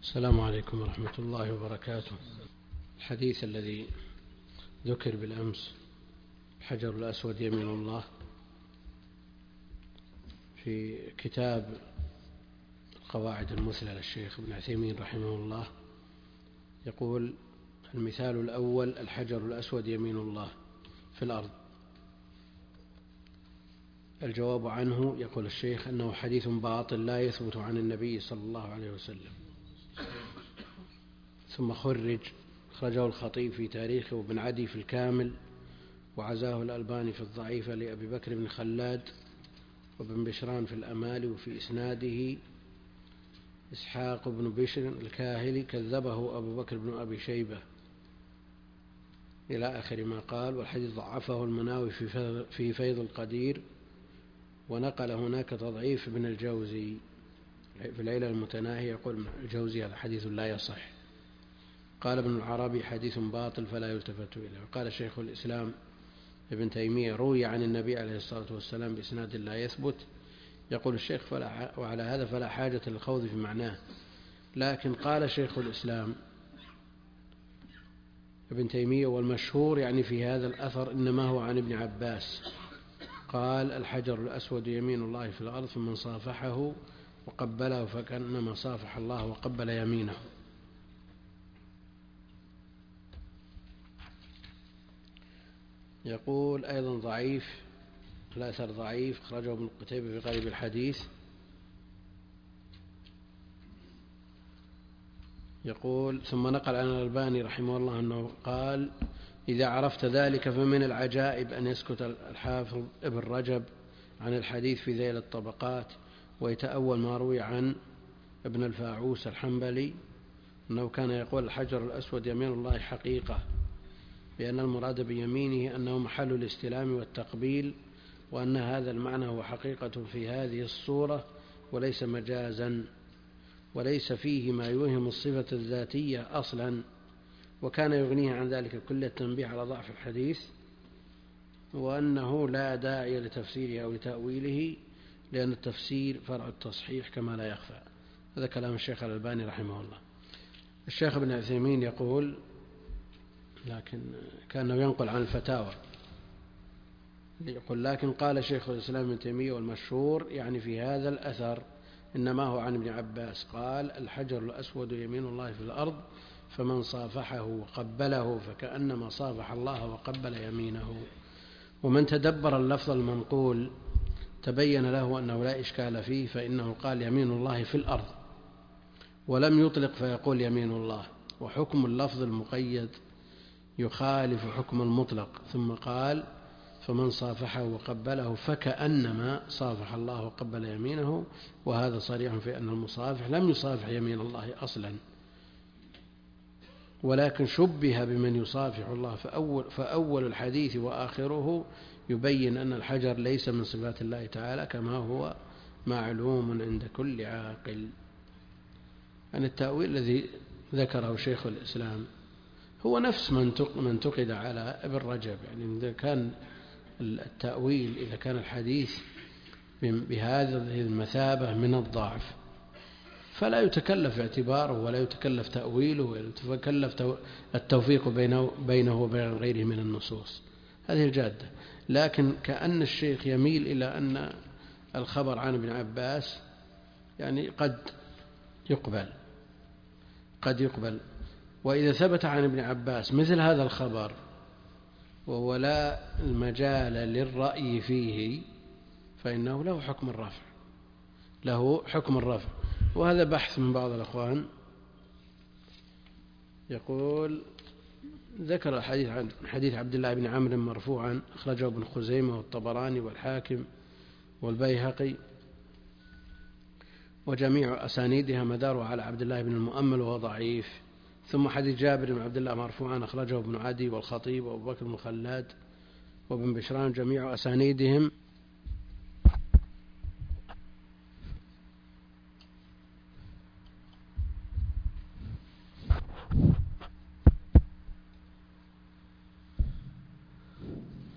السلام عليكم ورحمة الله وبركاته. الحديث الذي ذكر بالأمس الحجر الأسود يمين الله في كتاب القواعد المثلى للشيخ ابن عثيمين رحمه الله يقول: المثال الأول الحجر الأسود يمين الله في الأرض. الجواب عنه يقول الشيخ أنه حديث باطل لا يثبت عن النبي صلى الله عليه وسلم. ثم خرجه الخطيب في تاريخه وابن عدي في الكامل، وعزاه الألباني في الضعيفة لأبي بكر بن خلاد وابن بشران في الأمال، وفي إسناده إسحاق بن بشر الكاهلي كذبه أبو بكر بن أبي شيبة إلى آخر ما قال. والحديث ضعفه المناوي في فيض القدير، ونقل هناك تضعيف ابن الجوزي في العلل المتناهية. يقول ابن الجوزي: هذا حديث لا يصح. قال ابن العربي: حديث باطل فلا يلتفت إليه. وقال شيخ الإسلام ابن تيمية: روي عن النبي عليه الصلاة والسلام بإسناد لا يثبت. يقول الشيخ: وعلى هذا فلا حاجة للخوض في معناه. لكن قال شيخ الإسلام ابن تيمية: والمشهور يعني في هذا الأثر إنما هو عن ابن عباس قال: الحجر الأسود يمين الله في الأرض، فمن صافحه وقبله فكأنما صافح الله وقبل يمينه. يقول أيضا ضعيف، الأثر ضعيف، خرجه ابن قتيبة في غريب الحديث. يقول: ثم نقل عن الألباني رحمه الله أنه قال: إذا عرفت ذلك فمن العجائب أن يسكت الحافظ ابن رجب عن الحديث في ذيل الطبقات ويتأول ما روي عن ابن الفاعوس الحنبلي أنه كان يقول: الحجر الأسود يمين الله حقيقة، بأن المراد بيمينه أنه محل الاستلام والتقبيل، وأن هذا المعنى هو حقيقة في هذه الصورة وليس مجازا، وليس فيه ما يوهم الصفة الذاتية أصلا. وكان يغنيه عن ذلك كل التنبيه على ضعف الحديث، وأنه لا داعي لتفسيره أو لتأويله، لأن التفسير فرع التصحيح كما لا يخفى. هذا كلام الشيخ الألباني رحمه الله. الشيخ ابن عثيمين يقول، لكن كأنه ينقل عن الفتاوى، يقول: لكن قال شيخ الإسلام ابن تيمية: والمشهور يعني في هذا الأثر إنما هو عن ابن عباس قال: الحجر الأسود يمين الله في الأرض، فمن صافحه وقبله فكأنما صافح الله وقبل يمينه. ومن تدبر اللفظ المنقول تبين له أنه لا إشكال فيه، فإنه قال: يمين الله في الأرض، ولم يطلق فيقول يمين الله، وحكم اللفظ المقيد يخالف حكم المطلق. ثم قال: فمن صافحه وقبله فكأنما صافح الله وقبل يمينه. وهذا صريح في أن المصافح لم يصافح يمين الله أصلا، ولكن شبه بمن يصافح الله. فأول الحديث وآخره يبين أن الحجر ليس من صفات الله تعالى، كما هو معلوم عند كل عاقل. أن التأويل الذي ذكره شيخ الإسلام هو نفس من انتقد على ابن رجب. يعني إذا كان التأويل، إذا كان الحديث بهذه المثابة من الضعف، فلا يتكلف اعتباره ولا يتكلف تأويله ولا يتكلف التوفيق بينه وبين غيره من النصوص. هذه الجادة. لكن كأن الشيخ يميل إلى أن الخبر عن ابن عباس يعني قد يقبل، وإذا ثبت عن ابن عباس مثل هذا الخبر وهو لا المجال للرأي فيه، فإنه له حكم الرفع. وهذا بحث من بعض الأخوان. يقول: ذكر حديث عبد الله بن عمرو مرفوعا، أخرجه ابن خزيمة والطبراني والحاكم والبيهقي، وجميع أسانيدها مداره على عبد الله بن المؤمل وهو ضعيف. ثم حديث جابر بن عبد الله مرفوعا، أخرجه ابن عدي والخطيب وأبو بكر بن خلاد وابن بشران، جميع أسانيدهم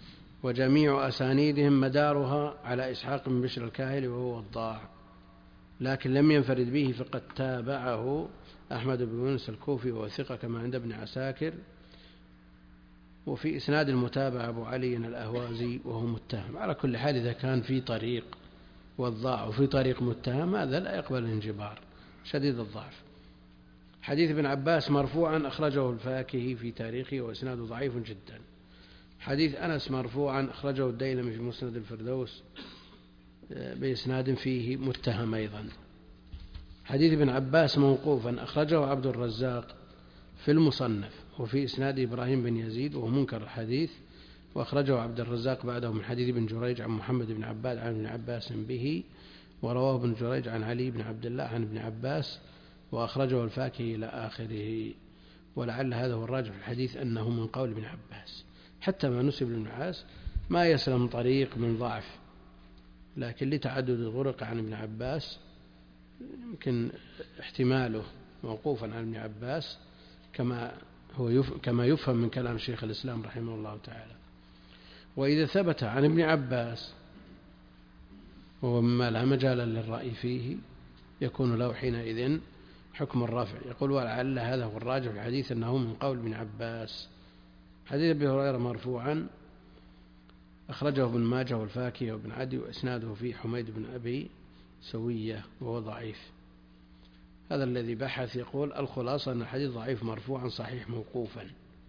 مدارها على إسحاق بن بشر الكاهلي وهو وضاع. لكن لم ينفرد به فقد تابعه أحمد بن يونس الكوفي وهو ثقة كما عند ابن عساكر. وفي إسناد المتابعة أبو علي الأهوازي وهو متهم. على كل حال إذا كان في طريق وضاع وفي طريق متهم هذا لا يقبل الانجبار شديد الضعف. حديث ابن عباس مرفوعا أخرجه الفاكهي في تاريخه وإسناده ضعيف جدا. حديث أنس مرفوعا أخرجه الديلمي في مسند الفردوس بإسناد فيه متهم أيضا. حديث ابن عباس موقوفا أخرجه عبد الرزاق في المصنف وفي إسناد إبراهيم بن يزيد وهو منكر الحديث، وأخرجه عبد الرزاق بعده من حديث ابن جريج عن محمد بن عباد عن ابن عباس به، ورواه ابن جريج عن علي بن عبد الله عن ابن عباس، وأخرجه الفاكهي إلى آخره. ولعل هذا هو الراجح في الحديث أنه من قول ابن عباس، حتى ما نسب لابن عباس ما يسلم طريق من ضعف، لكن لتعدد الطرق عن ابن عباس يمكن احتماله موقوفا عن ابن عباس كما يفهم من كلام شيخ الإسلام رحمه الله تعالى. وإذا ثبت عن ابن عباس وهو مما لا مجال للرأي فيه يكون له حينئذ حكم الرفع. يقول ولعل هذا هو الراجح في الحديث أنه من قول ابن عباس. حديث أبي هريرة مرفوعا أخرجه ابن ماجه والفاكهي وابن عدي وإسناده فيه حميد بن أبي سوية وهو ضعيف. هذا الذي بحث يقول الخلاصة أن الحديث ضعيف مرفوعا صحيح موقوفا.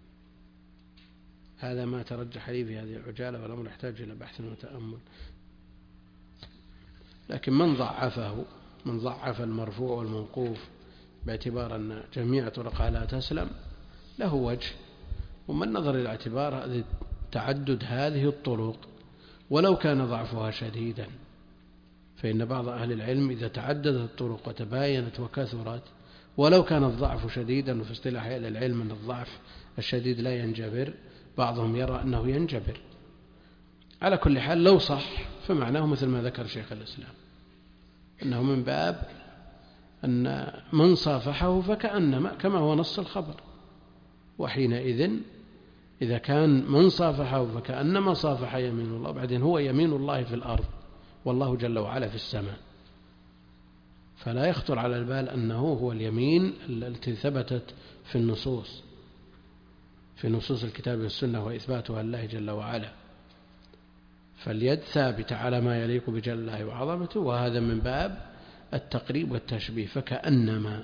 هذا ما ترجح لي في هذه العجالة، والأمر يحتاج إلى بحث وتأمل. لكن من ضعف المرفوع والموقوف باعتبار أن جميع طرقها لا تسلم له وجه، ومن نظر إلى اعتبار تعدد هذه الطرق ولو كان ضعفها شديدا، فإن بعض أهل العلم إذا تعددت الطرق وتباينت وكثرت ولو كان الضعف شديدا، وفي اصطلاح أهل العلم أن الضعف الشديد لا ينجبر، بعضهم يرى أنه ينجبر. على كل حال لو صح فمعناه مثل ما ذكر شيخ الإسلام أنه من باب أن من صافحه فكأنما كما هو نص الخبر، وحينئذ إذا كان من صافحه فكأنما صافح يمين الله، بعدين هو يمين الله في الأرض والله جل وعلا في السماء، فلا يخطر على البال أنه هو اليمين التي ثبتت في نصوص الكتاب والسنة وإثباتها لله جل وعلا. فاليد ثابتة على ما يليق بجل الله وعظمته، وهذا من باب التقريب والتشبيه فكأنما.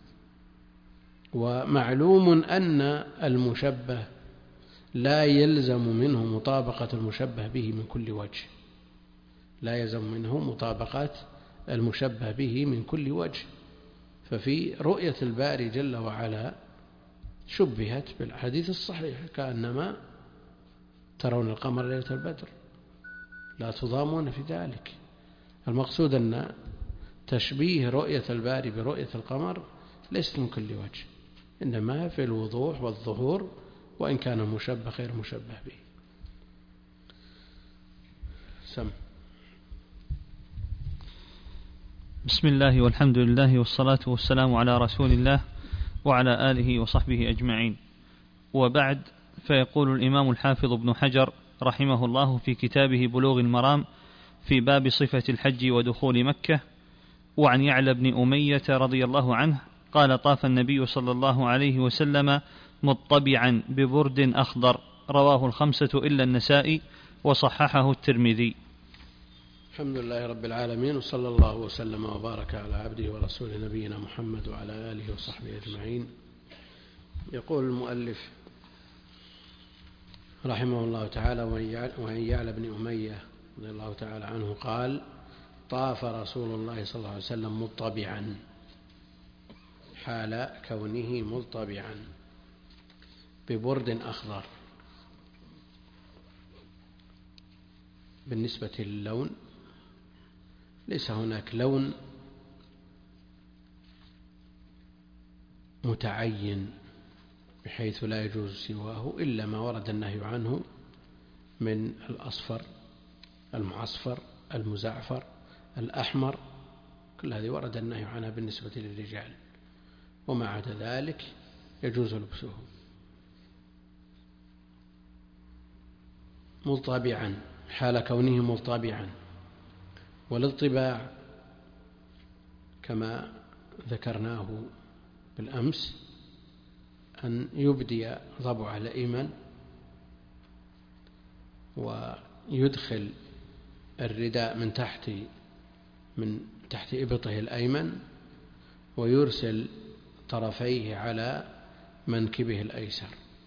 ومعلوم أن المشبه لا يلزم منه مطابقة المشبه به من كل وجه، لا يلزم منه مطابقة المشبه به من كل وجه. ففي رؤية الباري جل وعلا شبهت بالحديث الصحيح كأنما ترون القمر ليلة البدر لا تضامون في ذلك. المقصود أن تشبيه رؤية الباري برؤية القمر ليست من كل وجه، إنما في الوضوح والظهور، وإن كان المشبه غير مشبه به. بسم الله والحمد لله والصلاة والسلام على رسول الله وعلى آله وصحبه أجمعين، وبعد. فيقول الإمام الحافظ ابن حجر رحمه الله في كتابه بلوغ المرام في باب صفة الحج ودخول مكة: وعن يعلى بن أمية رضي الله عنه قال: طاف النبي صلى الله عليه وسلم مطبعا ببرد أخضر، رواه الخمسة إلا النسائي وصححه الترمذي. الحمد لله رب العالمين، وصلى الله وسلم وبارك على عبده ورسوله نبينا محمد وعلى آله وصحبه أجمعين. يقول المؤلف رحمه الله تعالى: وعن يعلى بن أمية رضي الله تعالى عنه قال: طاف رسول الله صلى الله عليه وسلم مطبعا، حال كونه مطبعا ببرد أخضر. بالنسبة للون ليس هناك لون متعين بحيث لا يجوز سواه إلا ما ورد النهي عنه من الأصفر، المعصفر، المزعفر، الأحمر، كل هذه ورد النهي عنها بالنسبة للرجال، وما عدا ذلك يجوز لبسه. مطبعا حال كونه مطبعا، والاطباع كما ذكرناه بالأمس، أن يبدي ضبعه الأيمن ويدخل الرداء من تحت إبطه الأيمن ويرسل طرفيه على منكبه الأيسر،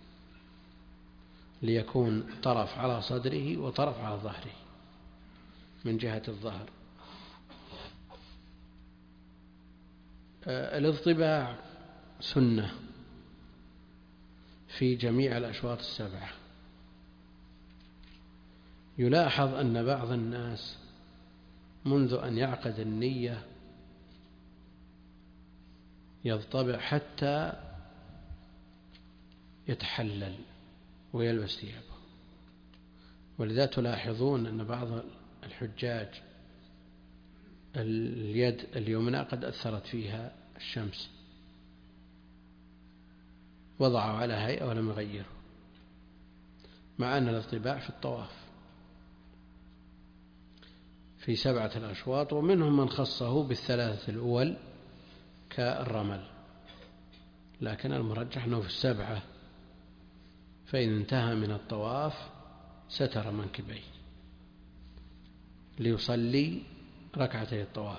ليكون طرف على صدره وطرف على ظهره من جهة الظهر. الاضطباع سنة في جميع الأشواط السبعة. يلاحظ أن بعض الناس منذ أن يعقد النية يضطبع حتى يتحلل ويلبس ثيابه، ولذا تلاحظون أن بعض الحجاج اليد اليمنى قد أثرت فيها الشمس، وضعوا على هيئة ولم يغيروا، مع أن الاضطباع في الطواف في 7 الأشواط، ومنهم من خصه بالثلاثة الأول كالرمل، لكن المرجح أنه في 7، فإن انتهى من الطواف ستر منكبيه ليصلي ركعتي الطواف.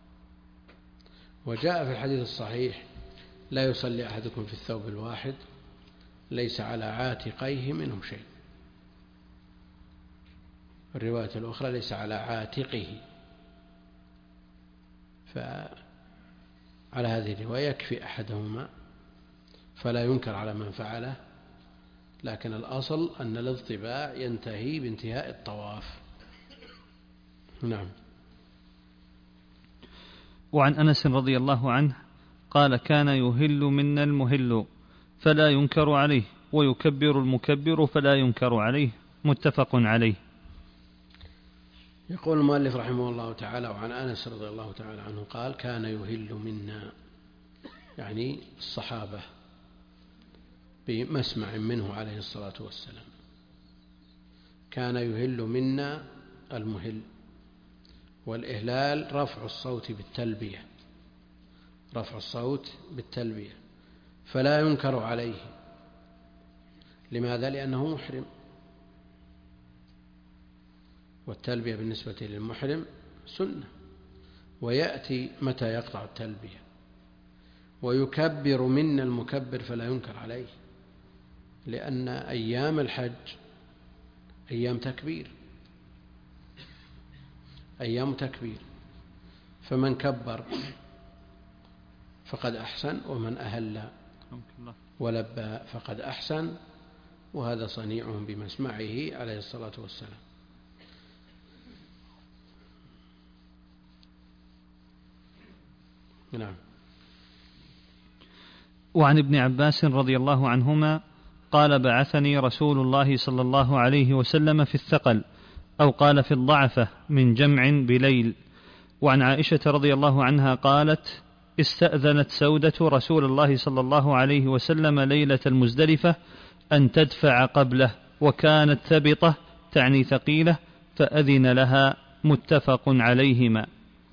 وجاء في الحديث الصحيح: لا يصلي أحدكم في الثوب الواحد ليس على عاتقيه منه شيء. الرواية الأخرى: ليس على عاتقه. فعلى هذه الرواية يكفي أحدهما فلا ينكر على من فعله، لكن الأصل أن الاضطباع ينتهي بانتهاء الطواف. نعم. وعن أنس رضي الله عنه قال: كان يهل منا المهل فلا ينكر عليه، ويكبر المكبر فلا ينكر عليه، متفق عليه. يقول المؤلف رحمه الله تعالى: وعن أنس رضي الله تعالى عنه قال: كان يهل منا، يعني الصحابة بمسمع منه عليه الصلاة والسلام. كان يهل منا المهل، والإهلال رفع الصوت بالتلبية، رفع الصوت بالتلبية، فلا ينكر عليه. لماذا؟ لأنه محرم، والتلبية بالنسبة للمحرم سنة، ويأتي متى يقطع التلبية. ويكبر منا المكبر فلا ينكر عليه، لأن أيام الحج أيام تكبير، أيام تكبير، فمن كبر فقد أحسن، ومن أهل ولبى فقد أحسن، وهذا صنيعهم بمسمعه عليه الصلاة والسلام. نعم. وعن ابن عباس رضي الله عنهما قال: بعثني رسول الله صلى الله عليه وسلم في الثقل، أو قال في الضعفة، من جمع بليل. وعن عائشة رضي الله عنها قالت: استأذنت سودة رسول الله صلى الله عليه وسلم ليلة المزدلفة أن تدفع قبله، وكانت ثبطة تعني ثقيلة، فأذن لها، متفق عليهما.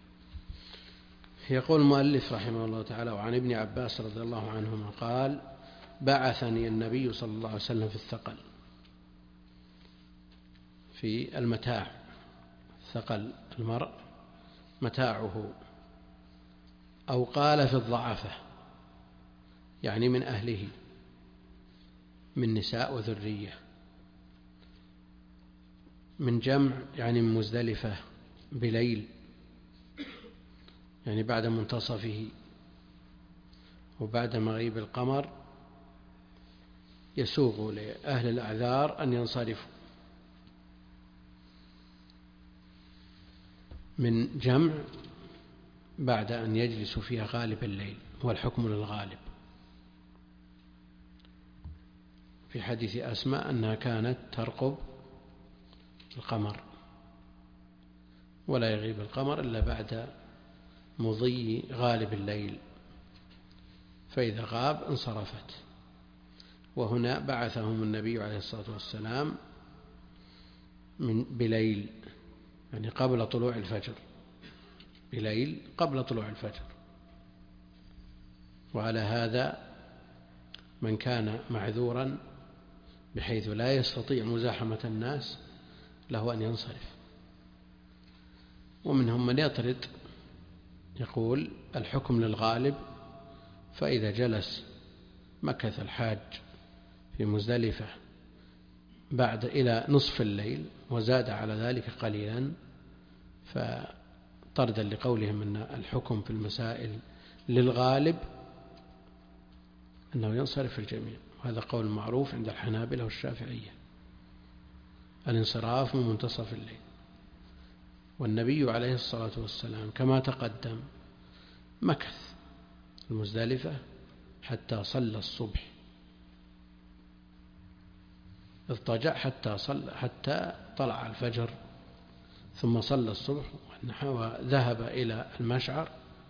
يقول المؤلف رحمه الله تعالى: وعن ابن عباس رضي الله عنهما قال: بعثني النبي صلى الله عليه وسلم في الثقل، في المتاع، ثقل المرء متاعه، أو قال في الضعفة، يعني من أهله، من نساء وذرية، من جمع يعني من مزدلفة بليل، يعني بعد منتصفه وبعد مغيب القمر، يسوغ لأهل الأعذار أن ينصرفوا. من جمع بعد أن يجلسوا فيها غالب الليل، والحكم للغالب. في حديث أسماء أنها كانت ترقب القمر، ولا يغيب القمر إلا بعد مضي غالب الليل، فإذا غاب انصرفت. وهنا بعثهم النبي عليه الصلاة والسلام بليل، يعني قبل طلوع الفجر بليل قبل طلوع الفجر. وعلى هذا من كان معذورا بحيث لا يستطيع مزاحمة الناس له أن ينصرف. ومنهم من يطرد يقول الحكم للغالب، فإذا جلس مكث الحاج في مزدلفة بعد إلى نصف الليل وزاد على ذلك قليلا، فطردا لقولهم أن الحكم في المسائل للغالب أنه ينصرف الجميع. وهذا قول معروف عند الحنابلة والشافعية، الانصراف من منتصف الليل. والنبي عليه الصلاة والسلام كما تقدم مكث المزدلفة حتى صلى الصبح، اضطجع حتى طلع الفجر، ثم صلى الصبح وذهب إلى المشعر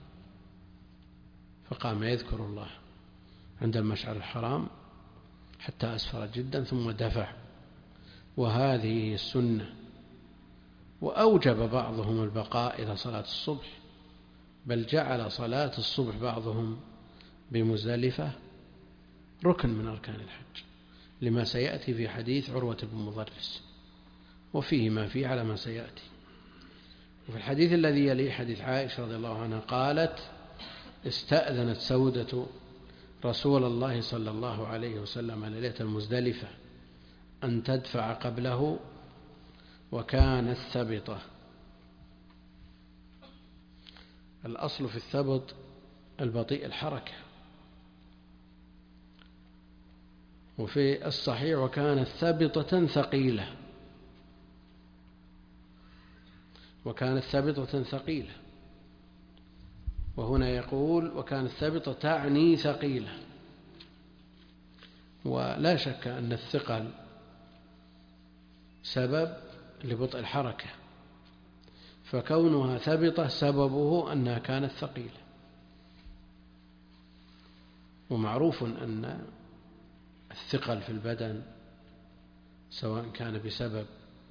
فقام يذكر الله عند المشعر الحرام حتى أسفر جدا ثم دفع. وهذه السنة. وأوجب بعضهم البقاء إلى صلاة الصبح، بل جعل صلاة الصبح بعضهم بمزدلفة ركن من أركان الحج، لما سيأتي في حديث عروة بن مضرس، وفيه ما فيه على ما سيأتي. وفي الحديث الذي يليه حديث عائشة رضي الله عنها قالت استأذنت سودة رسول الله صلى الله عليه وسلم ليلة المزدلفة أن تدفع قبله وكانت ثبطة. الأصل في الثبط البطيء الحركة، وفي الصحيح وكانت ثبطة ثقيلة، وكانت ثبطة ثقيلة، وهنا يقول وكانت ثبطة تعني ثقيلة. ولا شك أن الثقل سبب لبطء الحركة، فكونها ثبطة سببه أنها كانت ثقيلة. ومعروف أن الثقل في البدن سواء كان بسبب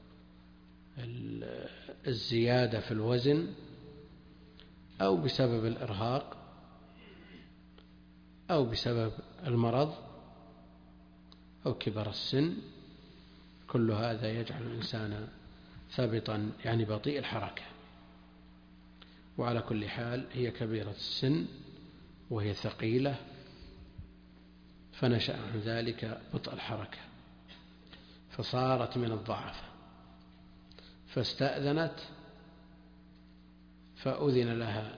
الزيادة في الوزن أو بسبب الإرهاق أو بسبب المرض أو كبر السن، كل هذا يجعل الإنسان ثابطا يعني بطيء الحركة. وعلى كل حال هي كبيرة السن وهي ثقيلة، فنشأ عن ذلك بطء الحركة، فصارت من الضعف، فاستأذنت فأذن لها.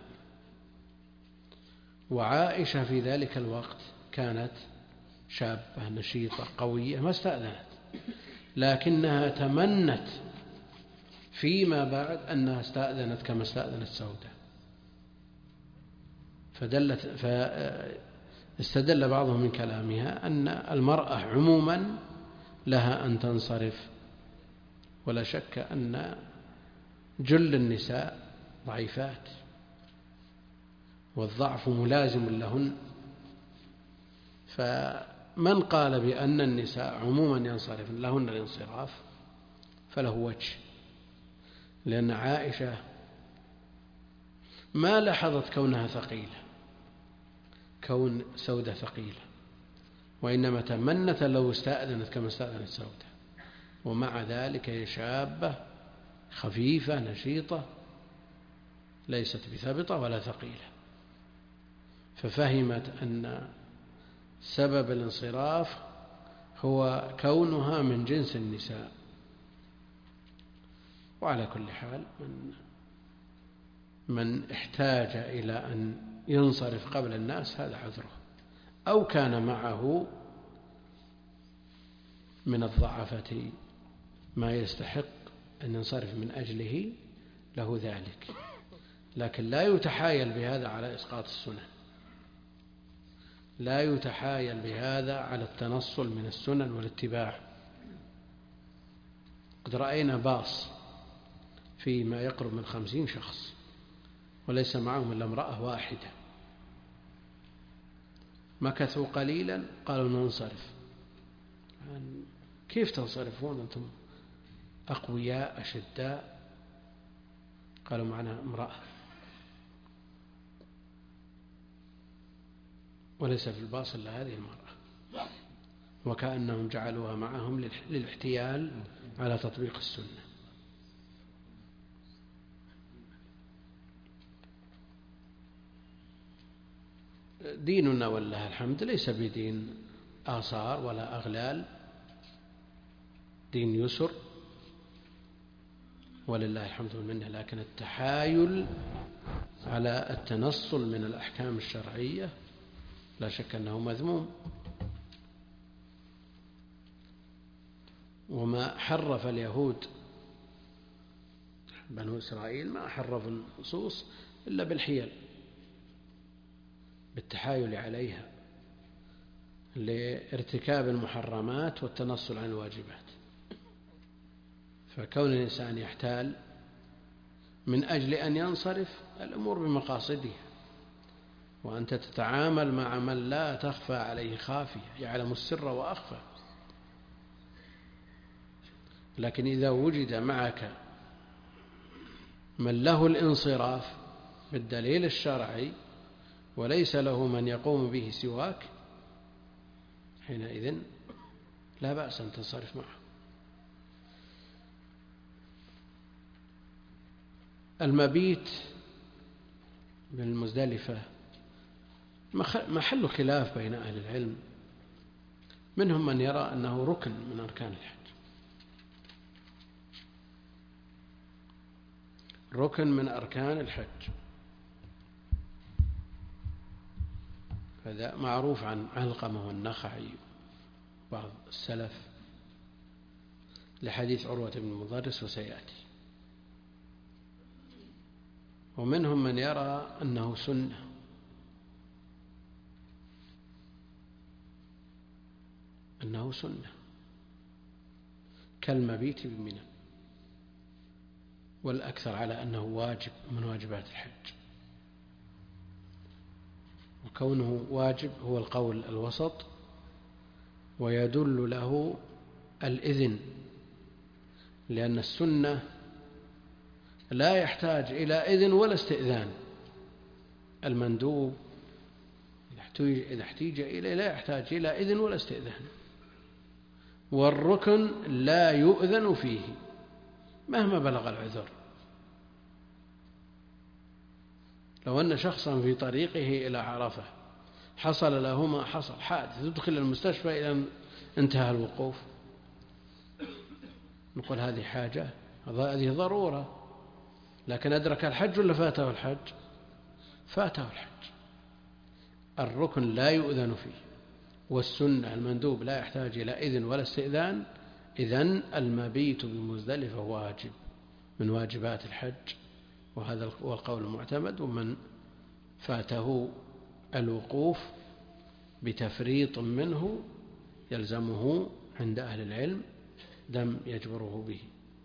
وعائشة في ذلك الوقت كانت شابة نشيطة قوية ما استأذنت، لكنها تمنت فيما بعد أنها استأذنت كما استأذنت سودة، فاستدل بعضهم من كلامها أن المرأة عموما لها أن تنصرف. ولا شك أن جل النساء ضعيفات والضعف ملازم لهن، فمن قال بأن النساء عموما ينصرف لهن الانصراف فله وجه، لأن عائشة ما لاحظت كونها ثقيلة، كون سودة ثقيلة، وإنما تمنت لو استأذنت كما استأذنت سودة، ومع ذلك هي شابة خفيفة نشيطة ليست بثابطة ولا ثقيلة، ففهمت أن سبب الانصراف هو كونها من جنس النساء. وعلى كل حال من احتاج إلى أن ينصرف قبل الناس هذا عذره، أو كان معه من الضعفة ما يستحق أن ينصرف من أجله له ذلك، لكن لا يتحايل بهذا على إسقاط السنن، لا يتحايل بهذا على التنصل من السنن والاتباع. قد رأينا باص في ما يقرب من 50 شخص وليس معهم إلا امرأة واحدة، مكثوا قليلا قالوا ننصرف. كيف تنصرفون أنتم أقوياء أشداء؟ قالوا معنا امرأة وليس في الباص إلا هذه المرأة، وكأنهم جعلوها معهم للاحتيال على تطبيق السنة. ديننا والله الحمد ليس بدين آثار ولا أغلال، دين يسر ولله الحمد والمنة، لكن التحايل على التنصل من الأحكام الشرعية لا شك أنه مذموم. وما حرف اليهود بنو إسرائيل ما حرفوا النصوص إلا بالحيل، بالتحايل عليها لارتكاب المحرمات والتنصل عن الواجبات. فكون الإنسان يحتال من أجل أن ينصرف، الأمور بمقاصدها، وأنت تتعامل مع من لا تخفى عليه خافية، يعلم السر وأخفى. لكن إذا وجد معك من له الانصراف بالدليل الشرعي وليس له من يقوم به سواك، حينئذ لا بأس أن تنصرف معه. المبيت بالمزدلفة محل خلاف بين أهل العلم، منهم من يرى أنه ركن من أركان الحج، ركن من أركان الحج. هذا معروف عن علقمة والنخعي بعض السلف لحديث عروة بن المضرس وسيأتي. ومنهم من يرى أنه سنة، أنه سنة كالمبيت بمنى، والأكثر على أنه واجب من واجبات الحج. وكونه واجب هو القول الوسط، ويدل له الإذن، لأن السنة لا يحتاج إلى إذن ولا استئذان. المندوب إذا احتيج إليه لا يحتاج إلى إذن ولا استئذان، والركن لا يؤذن فيه مهما بلغ العذر. لو أن شخصا في طريقه إلى عرفة حصل له ما حصل، حادث، يدخل المستشفى إلى انتهى الوقوف، نقول هذه حاجة، هذه ضرورة. لكن أدرك الحج ولا فاته الحج؟ فاته الحج. الركن لا يؤذن فيه، والسنة المندوب لا يحتاج إلى إذن ولا استئذان. إذن المبيت بمزدلفة واجب من واجبات الحج، وهذا هو القول المعتمد. ومن فاته الوقوف بتفريط منه يلزمه عند أهل العلم دم يجبره به.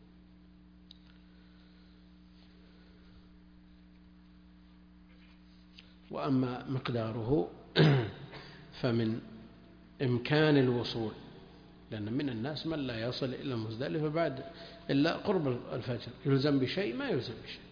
وأما مقداره فمن إمكان الوصول، لأن من الناس من لا يصل إلى مزدلفة بعد إلا قرب الفجر، يلزم بشيء ما يلزم بشيء.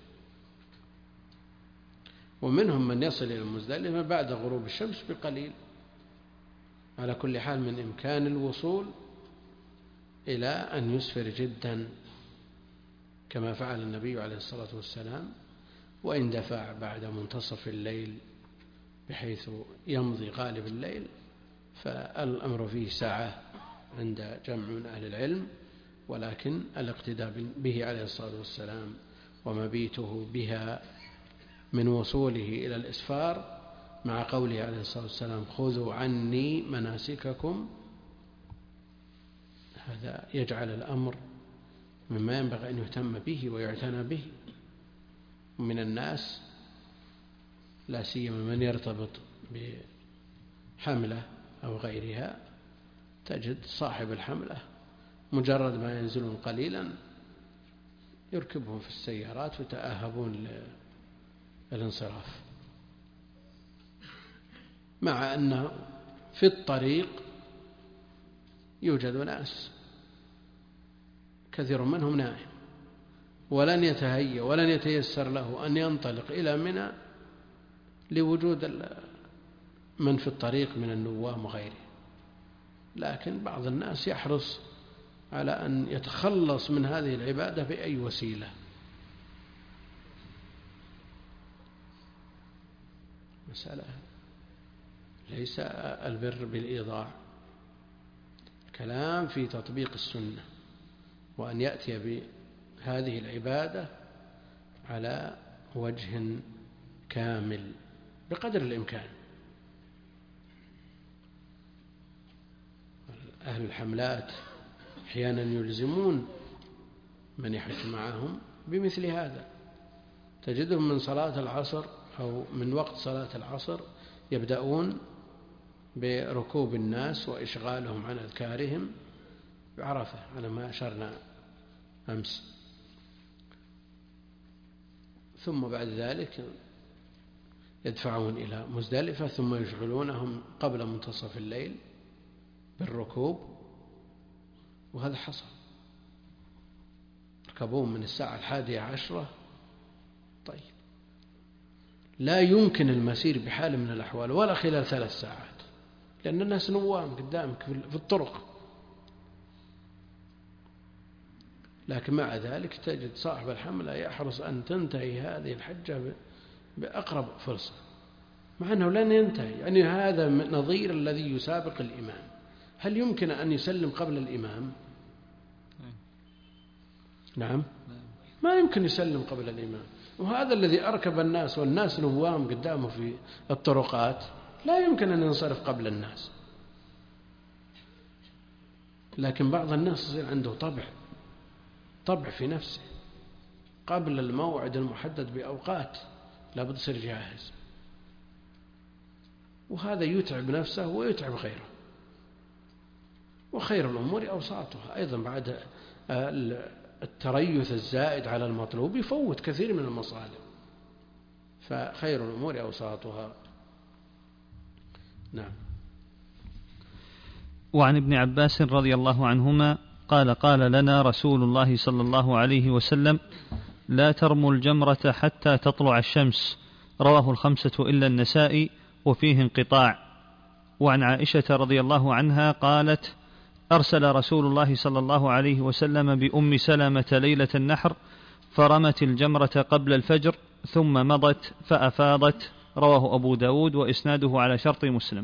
ومنهم من يصل إلى مزدلفة بعد غروب الشمس بقليل. على كل حال من إمكان الوصول إلى أن يسفر جدا، كما فعل النبي عليه الصلاة والسلام، وإن دفع بعد منتصف الليل بحيث يمضي غالب الليل فالأمر فيه ساعة عند جمع من أهل العلم. ولكن الاقتداء به عليه الصلاة والسلام ومبيته بها من وصوله إلى الإسفار، مع قوله عليه الصلاة والسلام خذوا عني مناسككم، هذا يجعل الأمر مما ينبغي أن يهتم به ويعتنى به. ومن الناس لا سيما من يرتبط بحملة أو غيرها، تجد صاحب الحملة مجرد ما ينزلون قليلا يركبهم في السيارات ويتأهبون للانصراف، مع أن في الطريق يوجد ناس كثير منهم نائم، ولن يتهيأ ولن يتيسر له أن ينطلق إلى منى لوجود من في الطريق من النوام وغيره، لكن بعض الناس يحرص على أن يتخلص من هذه العبادة بأي وسيلة. مسألة ليس البر بالإيضاع، الكلام في تطبيق السنة، وأن يأتي بهذه العبادة على وجه كامل بقدر الإمكان. أهل الحملات أحيانا يلزمون من يحج معهم بمثل هذا، تجدهم من صلاة العصر أو من وقت صلاة العصر يبدأون بركوب الناس وإشغالهم عن أذكارهم بعرفة على ما أشرنا أمس، ثم بعد ذلك يدفعون إلى مزدلفة، ثم يشغلونهم قبل منتصف الليل بالركوب. وهذا حصل، ركبون من الساعة 11. طيب، لا يمكن المسير بحال من الأحوال ولا خلال 3 ساعات، لأن الناس نوام قدامك في الطرق. لكن مع ذلك تجد صاحب الحملة يحرص أن تنتهي هذه الحجة بأقرب فرصة، مع أنه لن ينتهي. يعني هذا نظير الذي يسابق الإمام. هل يمكن أن يسلم قبل الإمام؟ نعم، ما يمكن يسلم قبل الإمام. وهذا الذي أركب الناس والناس نوام قدامه في الطرقات لا يمكن أن ينصرف قبل الناس. لكن بعض الناس يصير عنده طبع في نفسه، قبل الموعد المحدد بأوقات لابد يصير جاهز، وهذا يتعب نفسه ويتعب غيره. وخير الأمور أوساطها أيضا، بعد التريث الزائد على المطلوب يفوت كثير من المصالح، فخير الأمور أوساطها. نعم. وعن ابن عباس رضي الله عنهما قال: قال لنا رسول الله صلى الله عليه وسلم: لا ترموا الجمرة حتى تطلع الشمس. رواه 5 إلا النسائي، وفيه انقطاع. وعن عائشة رضي الله عنها قالت: أرسل رسول الله صلى الله عليه وسلم بأم سلمة ليلة النحر، فرمت الجمرة قبل الفجر ثم مضت فأفاضت. رواه أبو داود، وإسناده على شرط مسلم.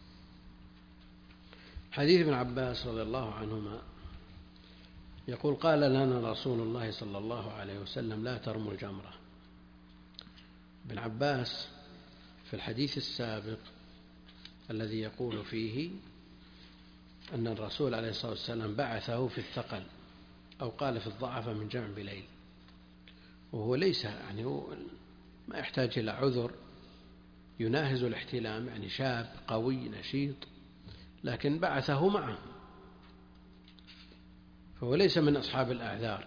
حديث ابن عباس رضي الله عنهما يقول: قال لنا رسول الله صلى الله عليه وسلم: لا ترموا الجمرة. ابن عباس في الحديث السابق الذي يقول فيه أن الرسول عليه الصلاة والسلام بعثه في الثقل، أو قال في الضعف من جمع بليل، وهو ليس يعني ما يحتاج إلى عذر يناهز الاحتلام، يعني شاب قوي نشيط، لكن بعثه معه، فهو ليس من أصحاب الأعذار.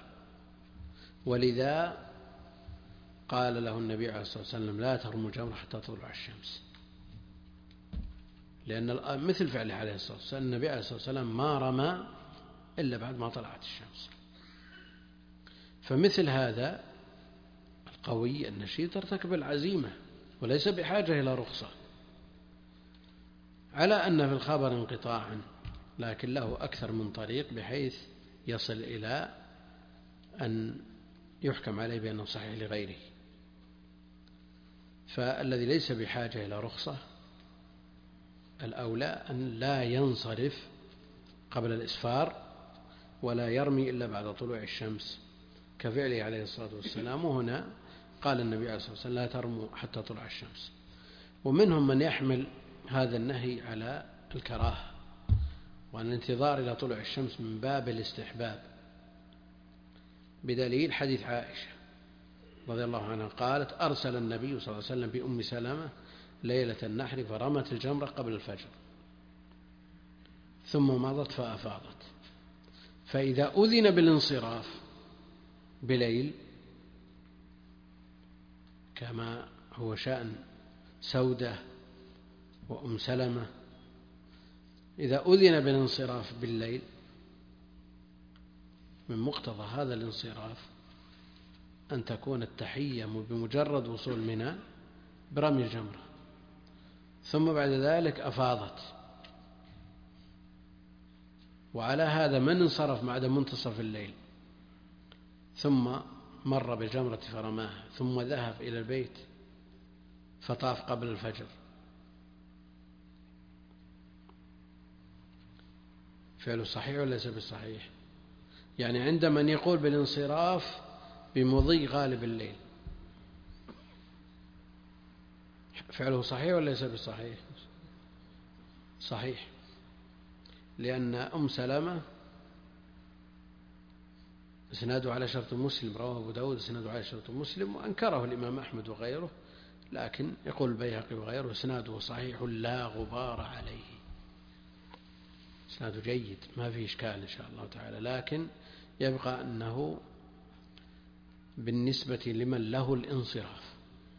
ولذا قال له النبي عليه الصلاة والسلام: لا ترموا الجمرة حتى تطلع الشمس، لأن مثل فعله عليه الصلاة والسلام، النبي عليه الصلاة والسلام ما رمى إلا بعد ما طلعت الشمس. فمثل هذا القوي النشيط ارتكب العزيمة وليس بحاجة إلى رخصة، على أن في الخبر انقطاعا، لكن له أكثر من طريق بحيث يصل إلى أن يحكم عليه بأنه صحيح لغيره. فالذي ليس بحاجة إلى رخصة الأولى أن لا ينصرف قبل الإسفار ولا يرمي إلا بعد طلوع الشمس كفعله عليه الصلاة والسلام. وهنا قال النبي عليه الصلاة والسلام: لا ترموا حتى تطلع الشمس. ومنهم من يحمل هذا النهي على الكراهة، وأن الانتظار إلى طلوع الشمس من باب الاستحباب، بدليل حديث عائشة رضي الله عنها قالت: أرسل النبي صلى الله عليه وسلم بأم سلمة ليلة النحر فرمت الجمرة قبل الفجر ثم مضت فأفاضت. فإذا أذن بالانصراف بليل كما هو شأن سودة وأم سلمة، إذا أذن بالانصراف بالليل من مقتضى هذا الانصراف أن تكون التحية بمجرد وصول منى برمي الجمرة، ثم بعد ذلك أفاضت. وعلى هذا من انصرف بعد منتصف الليل ثم مر بالجمرة فرماها ثم ذهب إلى البيت فطاف قبل الفجر، فعله صحيح ولا ليس بالصحيح؟ يعني عند من يقول بالانصراف بمضي غالب الليل فعله صحيح ولا ليس بالصحيح؟ صحيح، لأن أم سلمة إسناده على شرط مسلم، رواه أبو داود إسناده على شرط مسلم، وأنكره الإمام أحمد وغيره، لكن يقول البيهقي وغيره إسناده صحيح لا غبار عليه، إسناده جيد ما فيه إشكال إن شاء الله تعالى، لكن يبقى أنه بالنسبة لمن له الانصراف.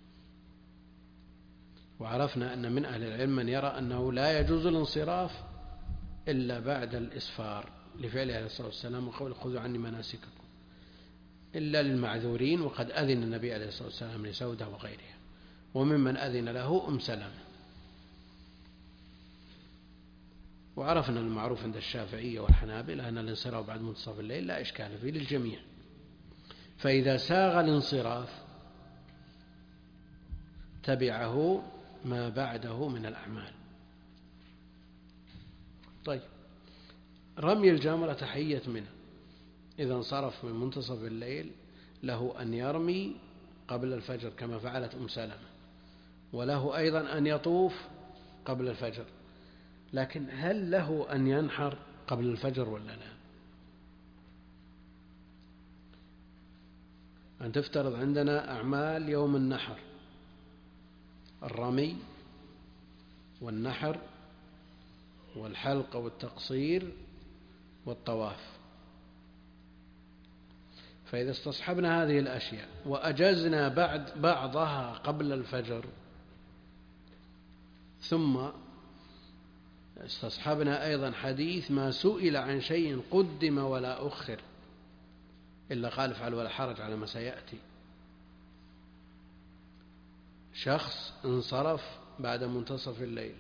وعرفنا أن من أهل العلم من يرى أنه لا يجوز الانصراف إلا بعد الإسفار لفعله عليه الصلاة والسلام وقول خذوا عني مناسككم، إلا للمعذورين، وقد أذن النبي عليه الصلاة والسلام لسودة وغيرها، وممن أذن له أم سلمة. وعرفنا المعروف عند الشافعية والحنابلة أن الانصراف بعد منتصف الليل لا إشكال فيه للجميع، فإذا ساغ الانصراف تبعه ما بعده من الأعمال. طيب، رمي الجمرة تحية منه، إذا انصرف من منتصف الليل له أن يرمي قبل الفجر كما فعلت أم سلمة، وله أيضا أن يطوف قبل الفجر، لكن هل له أن ينحر قبل الفجر ولا لا؟ أن تفترض عندنا أعمال يوم النحر، الرمي والنحر والحلق والتقصير والطواف، فإذا استصحبنا هذه الأشياء وأجزنا بعضها قبل الفجر ثم استصحبنا أيضا حديث ما سئل عن شيء قدم ولا أخر إلا قال افعل ولا حرج على ما سيأتي، شخص انصرف بعد منتصف الليل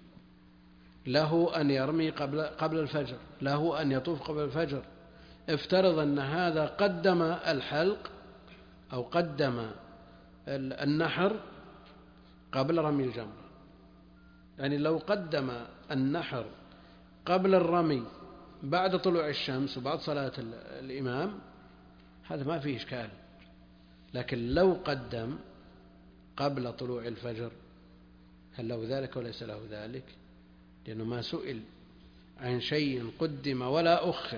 له أن يرمي قبل الفجر، له أن يطوف قبل الفجر، افترض أن هذا قدم الحلق أو قدم النحر قبل رمي الجمرة، يعني لو قدم النحر قبل الرمي بعد طلوع الشمس وبعد صلاة الإمام هذا ما فيه إشكال، لكن لو قدم قبل طلوع الفجر هل له ذلك وليس له ذلك؟ لأنه ما سئل عن شيء قدم ولا أخر.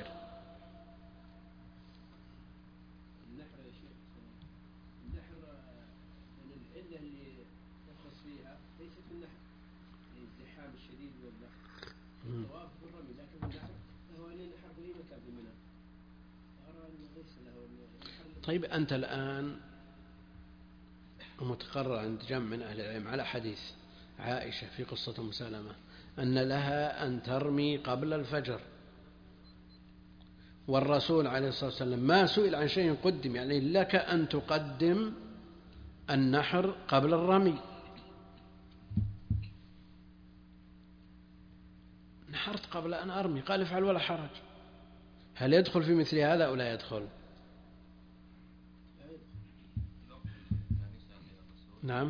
النحر يا شيخ، النحر من العلة اللي يرخص فيها ليست النحر الازدحام الشديد والنحر الطواف بالرمي، لكن النحر له أن ينحر في أي مكان في منى، أرى أنه ليس له النحر. طيب، أنت الآن متقرر عند جمع من أهل العلم على حديث عائشة في قصة أم سلمة أن لها أن ترمي قبل الفجر، والرسول عليه الصلاة والسلام ما سئل عن شيء قدم، يعني لك أن تقدم النحر قبل الرمي. نحرت قبل أن أرمي، قال افعل ولا حرج، هل يدخل في مثل هذا أو لا يدخل؟ نعم.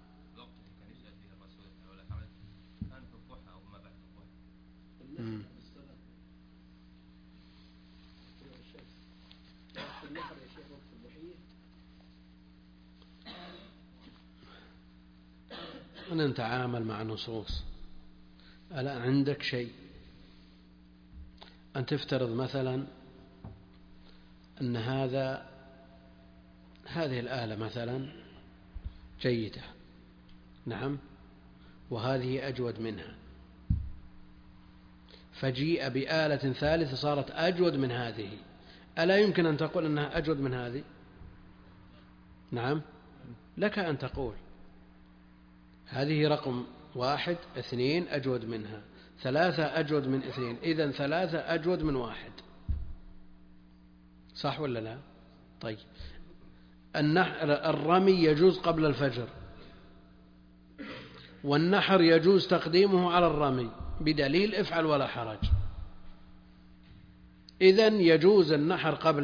نتعامل مع نصوص. الآن عندك شيء، أن تفترض مثلا أن هذه الآلة مثلا جيدة، نعم، وهذه أجود منها، فجيء بآلة ثالثة صارت أجود من هذه، ألا يمكن أن تقول أنها أجود من هذه؟ نعم، لك أن تقول هذه رقم 1 2 أجود منها، 3 أجود من 2، إذن 3 أجود من 1، صح ولا لا؟ طيب، الرمي يجوز قبل الفجر، والنحر يجوز تقديمه على الرمي بدليل افعل ولا حرج. إذن يجوز النحر قبل،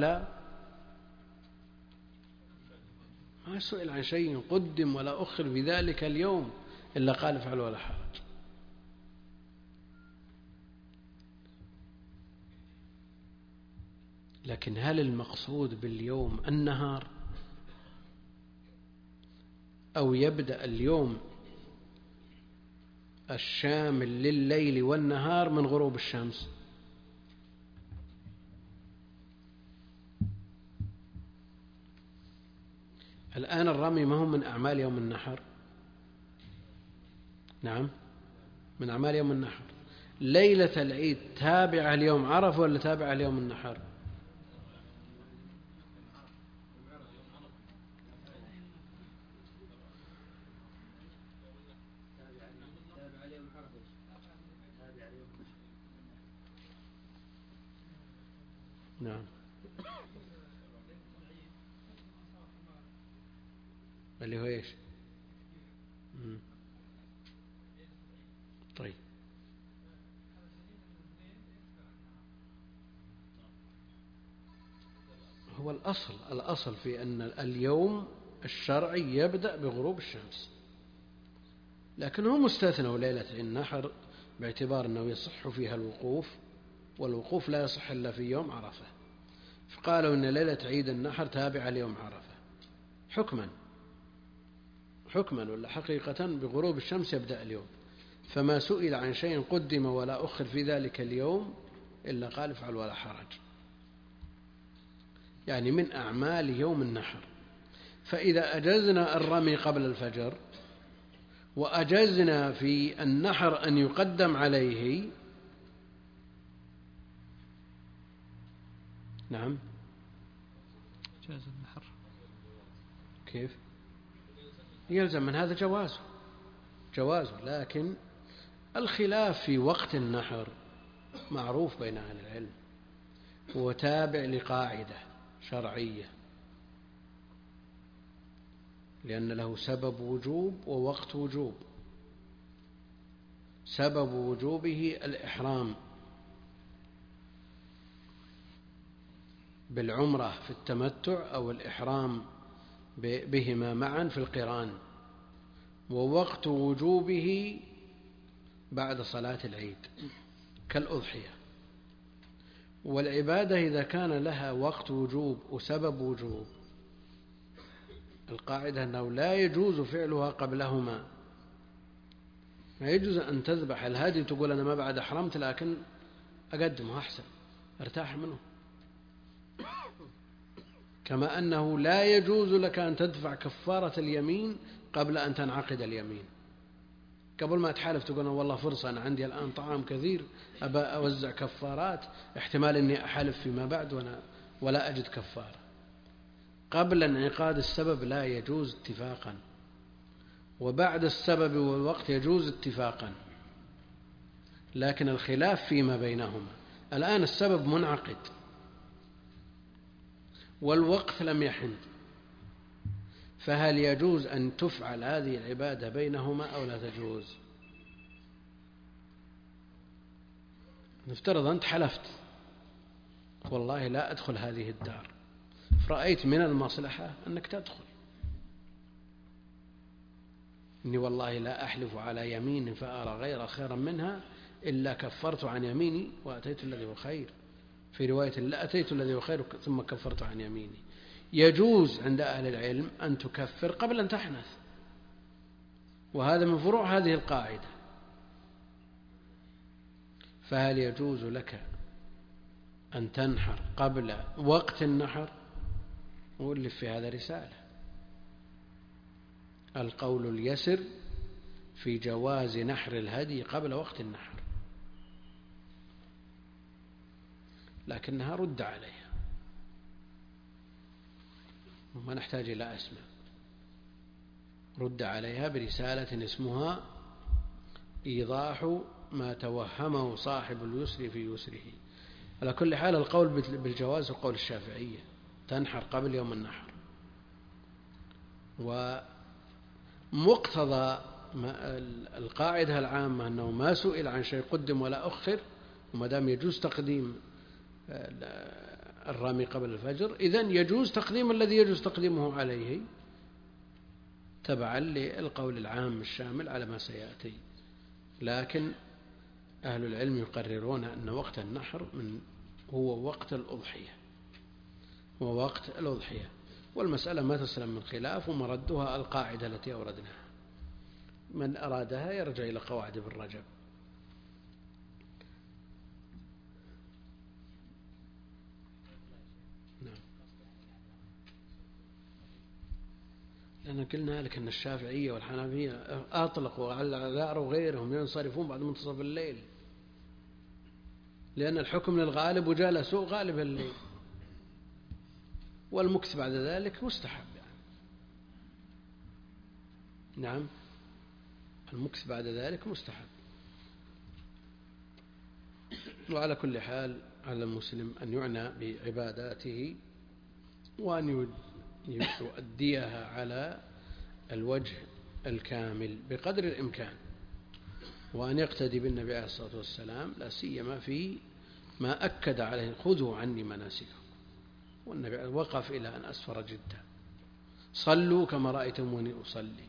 ما سئل عن شيء قدم ولا أخر في ذلك اليوم إلا قال افعل ولا حرج. لكن هل المقصود باليوم النهار، أو يبدأ اليوم الشامل لليل والنهار من غروب الشمس؟ الآن الرمي ما هو من أعمال يوم النحر؟ نعم من أعمال يوم النحر. ليلة العيد تابعة اليوم عرفة ولا تابعة اليوم النحر؟ نعم اللي هو ايش؟ طيب هو الأصل في أن اليوم الشرعي يبدأ بغروب الشمس، لكنه مستثنى ليلة النحر باعتبار أنه يصح فيها الوقوف، والوقوف لا يصح إلا في يوم عرفة، فقالوا أن ليلة عيد النحر تابعة ليوم عرفة حكما ولا حقيقة بغروب الشمس يبدأ اليوم. فما سئل عن شيء قدم ولا أخر في ذلك اليوم إلا قال افعل ولا حرج، يعني من أعمال يوم النحر. فإذا أجزنا الرمي قبل الفجر وأجزنا في النحر أن يقدم عليه، نعم جاز النحر كيف يلزم من هذا جوازه، لكن الخلاف في وقت النحر معروف بين أهل العلم، هو تابع لقاعدة شرعية، لأن له سبب وجوب ووقت وجوب. سبب وجوبه الإحرام بالعمرة في التمتع أو الإحرام بهما معا في القران، ووقت وجوبه بعد صلاة العيد كالأضحية. والعبادة إذا كان لها وقت وجوب وسبب وجوب، القاعدة أنه لا يجوز فعلها قبلهما. ما يجوز أن تذبح الهدي وتقول أنا ما بعد أحرمت لكن أقدمه أحسن ارتاح منه، كما أنه لا يجوز لك أن تدفع كفارة اليمين قبل أن تنعقد اليمين. قبل ما تحالف تقول والله فرصة أنا عندي الآن طعام كثير أبى أوزع كفارات، احتمال أني أحالف فيما بعد ولا أجد كفارة. قبل انعقاد السبب لا يجوز اتفاقا، وبعد السبب والوقت يجوز اتفاقا، لكن الخلاف فيما بينهما. الآن السبب منعقد والوقت لم يحن، فهل يجوز أن تفعل هذه العبادة بينهما أو لا تجوز؟ نفترض أنت حلفت والله لا أدخل هذه الدار، فرأيت من المصلحة أنك تدخل، إني والله لا أحلف على يمين فأرى غير خيرا منها إلا كفرت عن يميني وأتيت الذي هو خير، في رواية لا أتيت الذي هو خير ثم كفرت عن يميني. يجوز عند أهل العلم أن تكفر قبل أن تحنث، وهذا من فروع هذه القاعدة. فهل يجوز لك أن تنحر قبل وقت النحر؟ أؤلف في هذا رسالة، القول اليسر في جواز نحر الهدي قبل وقت النحر، لكنها رد عليها، ما نحتاج إلى أسماء، رد عليها برسالة اسمها إيضاح ما توهمه صاحب اليسر في يسره. على كل حال القول بالجواز وقول الشافعية، تنحر قبل يوم النحر. ومقتضى القاعدة العامة أنه ما سئل عن شيء قدم ولا أخر، وما دام يجوز تقديم الرامي قبل الفجر، إذن يجوز تقديم الذي يجوز تقديمه عليه تبعا للقول العام الشامل على ما سيأتي. لكن أهل العلم يقررون أن وقت النحر هو وقت الأضحية، والمسألة ما تسلم من خلاف، ومردها القاعدة التي أوردناها. من أرادها يرجع إلى قواعد ابن رجب. نعم. لأن قلنا لك أن الشافعية والحنفية أطلقوا على الأعذار وغيرهم ينصرفون بعد منتصف الليل، لأن الحكم للغالب وجالسوا غالب الليل، والمكث بعد ذلك مستحب يعني. نعم، المكث بعد ذلك مستحب. وعلى كل حال على المسلم أن يعنى بعباداته وأن يؤديها على الوجه الكامل بقدر الإمكان، وأن يقتدي بالنبي عليه الصلاة والسلام، لا سيما في ما أكد عليه: خذوا عني مناسككم. والنبي وقف إلى أن أسفر جدا: صلوا كما رأيتموني أصلي.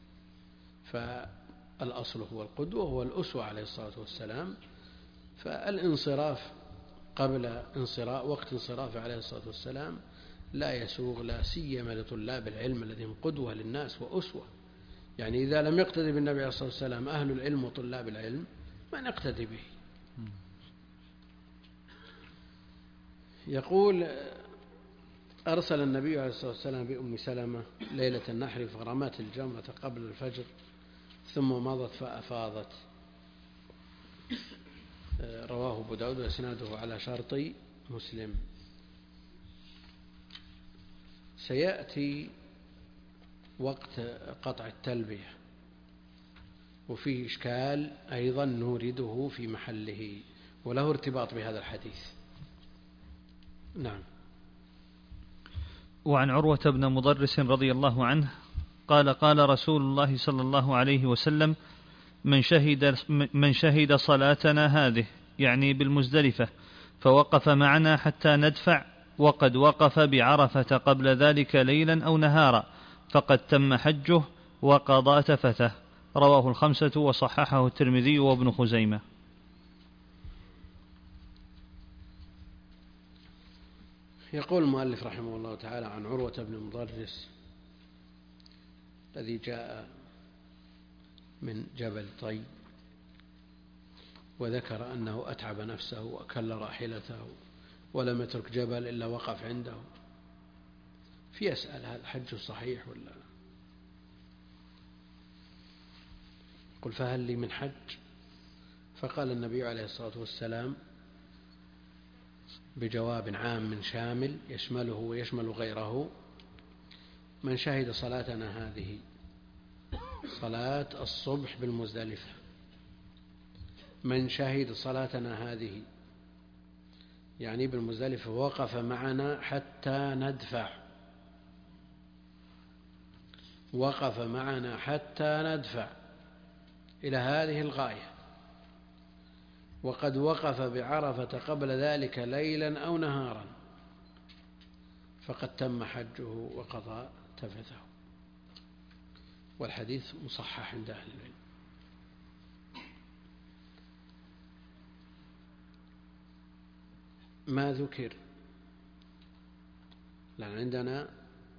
فالأصل هو القدوة، هو الأسوة عليه الصلاة والسلام. فالانصراف قبل وقت انصرافه عليه الصلاة والسلام لا يسوغ، لا سيما لطلاب العلم الذين قدوة للناس وأسوة. يعني إذا لم يقتدي بالنبي عليه الصلاة والسلام أهل العلم وطلاب العلم، من يقتدي به؟ يقول: أرسل النبي عليه الصلاة والسلام بأم سلمة ليلة النحر فرمت الجمرة قبل الفجر، ثم مضت فأفاضت. رواه أبو داود وإسناده على شرط مسلم. سيأتي وقت قطع التلبية، وفيه إشكال أيضا نورده في محله، وله ارتباط بهذا الحديث. نعم. وعن عروة بن مضرس رضي الله عنه قال: قال رسول الله صلى الله عليه وسلم: من شهد صلاتنا هذه، يعني بالمزدلفة، فوقف معنا حتى ندفع، وقد وقف بعرفة قبل ذلك ليلا أو نهارا، فقد تم حجه وقضى تفثه. رواه الخمسة وصححه الترمذي وابن خزيمة. يقول المؤلف رحمه الله تعالى عن عروة بن مضرس الذي جاء من جبل طي، وذكر أنه أتعب نفسه وأكل راحلته ولم يترك جبل إلا وقف عنده. فيسأل: هل الحج صحيح ولا لا؟ قل: فهل لي من حج؟ فقال النبي عليه الصلاة والسلام بجواب عام شامل يشمله ويشمل غيره: من شهد صلاتنا هذه، صلاة الصبح بالمزدلفة، من شهد صلاتنا هذه يعني بالمزدلفة وقف معنا حتى ندفع، وقف معنا حتى ندفع إلى هذه الغاية، وقد وقف بعرفة قبل ذلك ليلا أو نهارا، فقد تم حجه وقضى تفثه. والحديث مصحح عند أهل العلم. ما ذكر، لأن عندنا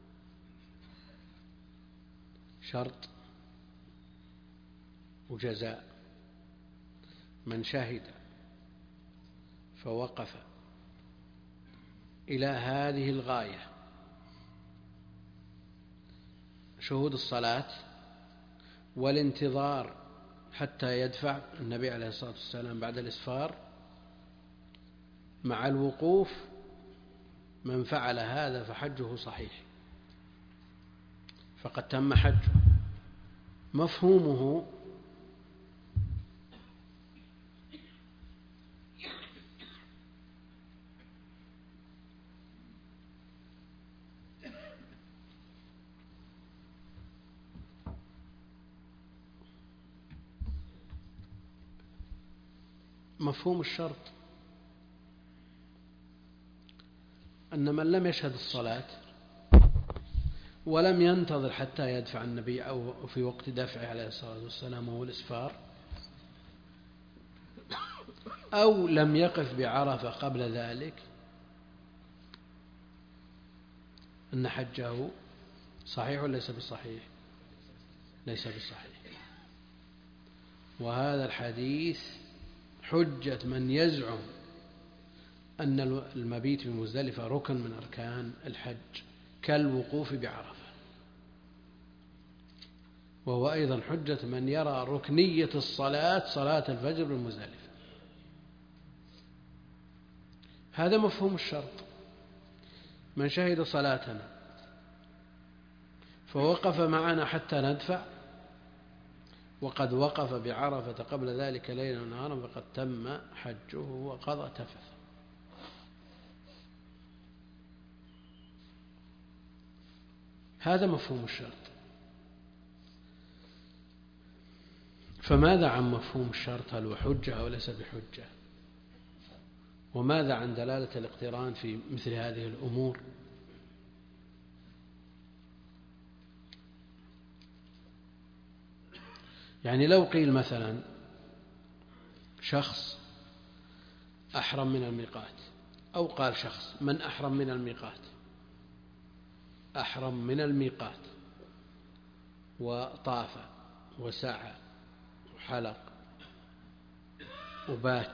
شرط وجزاء: من شهد فوقف إلى هذه الغاية، شهود الصلاة والانتظار حتى يدفع النبي عليه الصلاة والسلام بعد الإسفار، مع الوقوف، من فعل هذا فحجه صحيح، فقد تم حجه. مفهومه: مفهوم الشرط أن من لم يشهد الصلاة ولم ينتظر حتى يدفع النبي أو في وقت دفعه عليه الصلاة والسلام وهو الإسفار، أو لم يقف بعرفة قبل ذلك، أن حجه صحيح ولا ليس بصحيح؟ ليس بصحيح. وهذا الحديث حجة من يزعم أن المبيت بمزدلفة ركن من أركان الحج كالوقوف بعرفة، وهو أيضا حجة من يرى ركنية الصلاة صلاة الفجر بمزدلفة. هذا مفهوم الشرط. من شهد صلاتنا فوقف معنا حتى ندفع وقد وقف بعرفة قبل ذلك ليلا ونهارا فقد تم حجه وقضى تفث. هذا مفهوم الشرط. فماذا عن مفهوم الشرط؟ هل هو حجة أو ليس بحجة؟ وماذا عن دلالة الاقتران في مثل هذه الأمور؟ يعني لو قيل مثلا شخص أحرم من الميقات، أو قال شخص من أحرم من الميقات، أحرم من الميقات وطاف وسعى وحلق وبات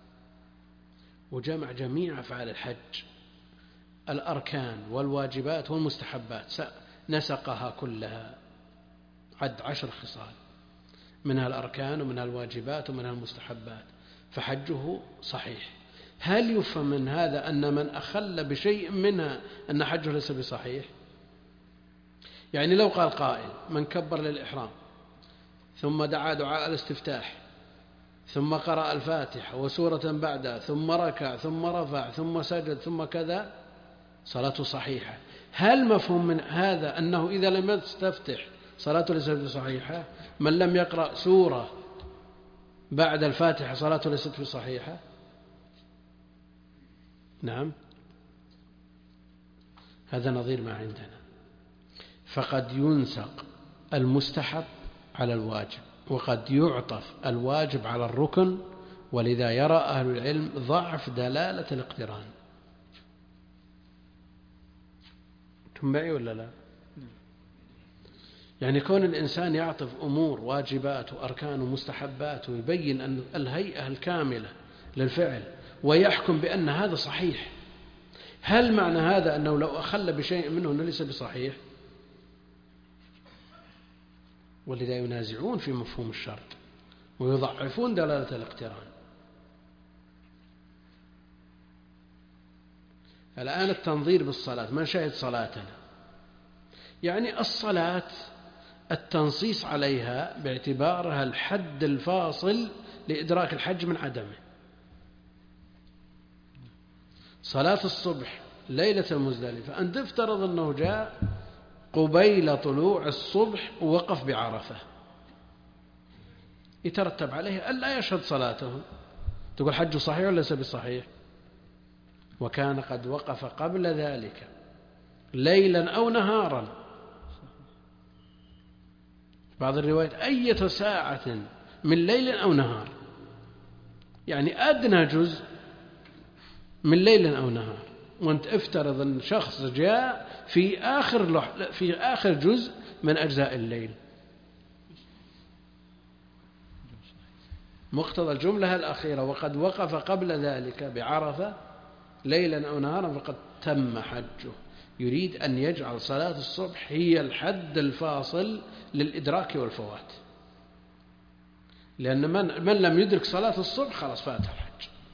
وجمع جميع أفعال الحج، الأركان والواجبات والمستحبات، نسقها كلها، عد 10 خصال، منها الأركان ومنها الواجبات ومنها المستحبات، فحجه صحيح. هل يفهم من هذا أن من أخل بشيء منها أن حجه ليس بصحيح؟ يعني لو قال قائل من كبر للإحرام ثم دعا دعاء الاستفتاح ثم قرأ الفاتحة وسورة بعدها ثم ركع ثم رفع ثم سجد ثم كذا صلاته صحيحة، هل مفهوم من هذا أنه إذا لم يستفتح صلاته ليست بصحيحة؟ من لم يقرأ سورة بعد الفاتحة صلاته ليست بصحيحة؟ نعم، هذا نظير ما عندنا. فقد ينسق المستحب على الواجب وقد يعطف الواجب على الركن، ولذا يرى أهل العلم ضعف دلالة الاقتران. أنتم معي ولا لا؟ يعني كون الإنسان يعطف أمور واجبات وأركان ومستحبات ويبين أن الهيئة الكاملة للفعل ويحكم بأن هذا صحيح، هل معنى هذا أنه لو أخل بشيء منه أنه ليس بصحيح؟ ولذا ينازعون في مفهوم الشرط ويضعفون دلالة الاقتران. الآن التنظير بالصلاة، من شهد صلاتنا، يعني الصلاة التنصيص عليها باعتبارها الحد الفاصل لإدراك الحج من عدمه. صلاة الصبح ليلة المزدلفة أن تفترض أنه جاء قبيل طلوع الصبح ووقف بعرفة، يترتب عليه ألا يشهد صلاته، تقول حج صحيح ولا ليس بصحيح؟ وكان قد وقف قبل ذلك ليلا أو نهارا، بعض الروايات أية ساعة من ليل أو نهار، يعني أدنى جزء من ليل أو نهار. وانت افترض أن شخص جاء في آخر جزء من أجزاء الليل، مقتضى الجملة الأخيرة وقد وقف قبل ذلك بعرفة ليلا أو نهارا فقد تم حجه. يريد أن يجعل صلاة الصبح هي الحد الفاصل للإدراك والفوات، لأن من لم يدرك صلاة الصبح خلاص فات الحج.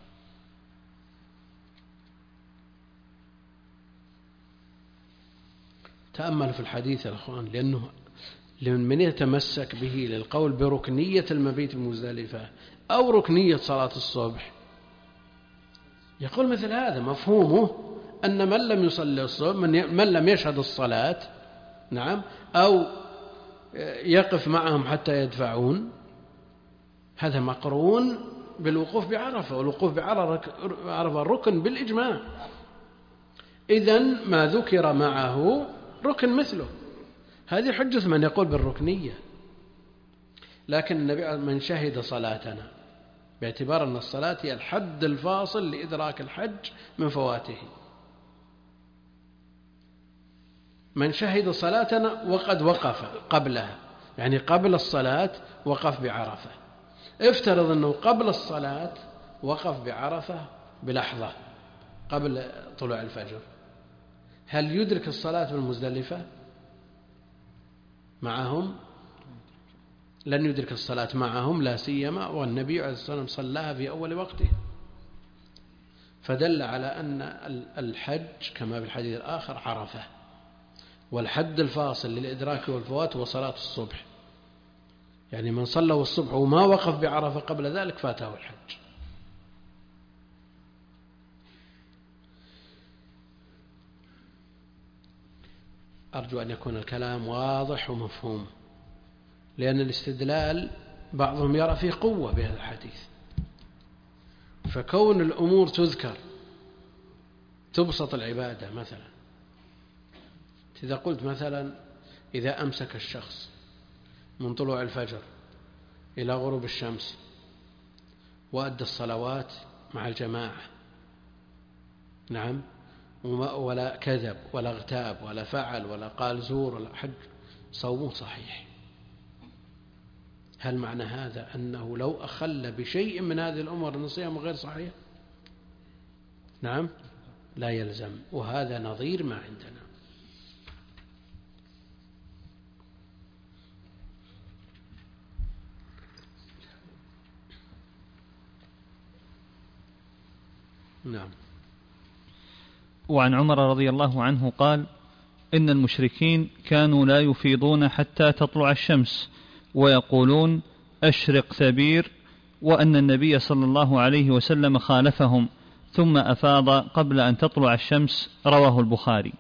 تأمل في الحديث يا أخوان، لأنه من يتمسك به للقول بركنية المبيت بمزدلفة أو ركنية صلاة الصبح يقول مثل هذا مفهومه أن من لم يصلي الصبح، من لم يشهد الصلاة، نعم، أو يقف معهم حتى يدفعون، هذا مقرون بالوقوف بعرفة، والوقوف بعرفة ركن بالإجماع. إذن ما ذكر معه ركن مثله. هذه حجة من يقول بالركنية. لكن النبي من شهد صلاتنا، باعتبار أن الصلاة هي الحد الفاصل لإدراك الحج من فواته، من شهد صلاتنا وقد وقف قبلها، يعني قبل الصلاة وقف بعرفة. افترض أنه قبل الصلاة وقف بعرفة بلحظة قبل طلوع الفجر، هل يدرك الصلاة بالمزدلفة معهم؟ لن يدرك الصلاة معهم، لا سيما والنبي عليه الصلاة والسلام صلاها في أول وقته. فدل على أن الحج كما في الحديث الآخر عرفة، والحد الفاصل للإدراك والفوات هو صلاة الصبح. يعني من صلى الصبح وما وقف بعرفة قبل ذلك فاته الحج. أرجو أن يكون الكلام واضح ومفهوم، لأن الاستدلال بعضهم يرى فيه قوة بهذا الحديث. فكون الأمور تذكر تبسط العبادة. مثلا إذا قلت مثلا إذا أمسك الشخص من طلوع الفجر إلى غروب الشمس وأدى الصلوات مع الجماعة، نعم، ولا كذب ولا اغتاب ولا فعل ولا قال زور ولا حج، صومه صحيح. هل معنى هذا أنه لو أخل بشيء من هذه الأمور أن صيامه غير صحيح؟ نعم، لا يلزم. وهذا نظير ما عندنا. نعم. وعن عمر رضي الله عنه قال: إن المشركين كانوا لا يفيضون حتى تطلع الشمس ويقولون أشرق ثبير، وأن النبي صلى الله عليه وسلم خالفهم ثم أفاض قبل أن تطلع الشمس. رواه البخاري.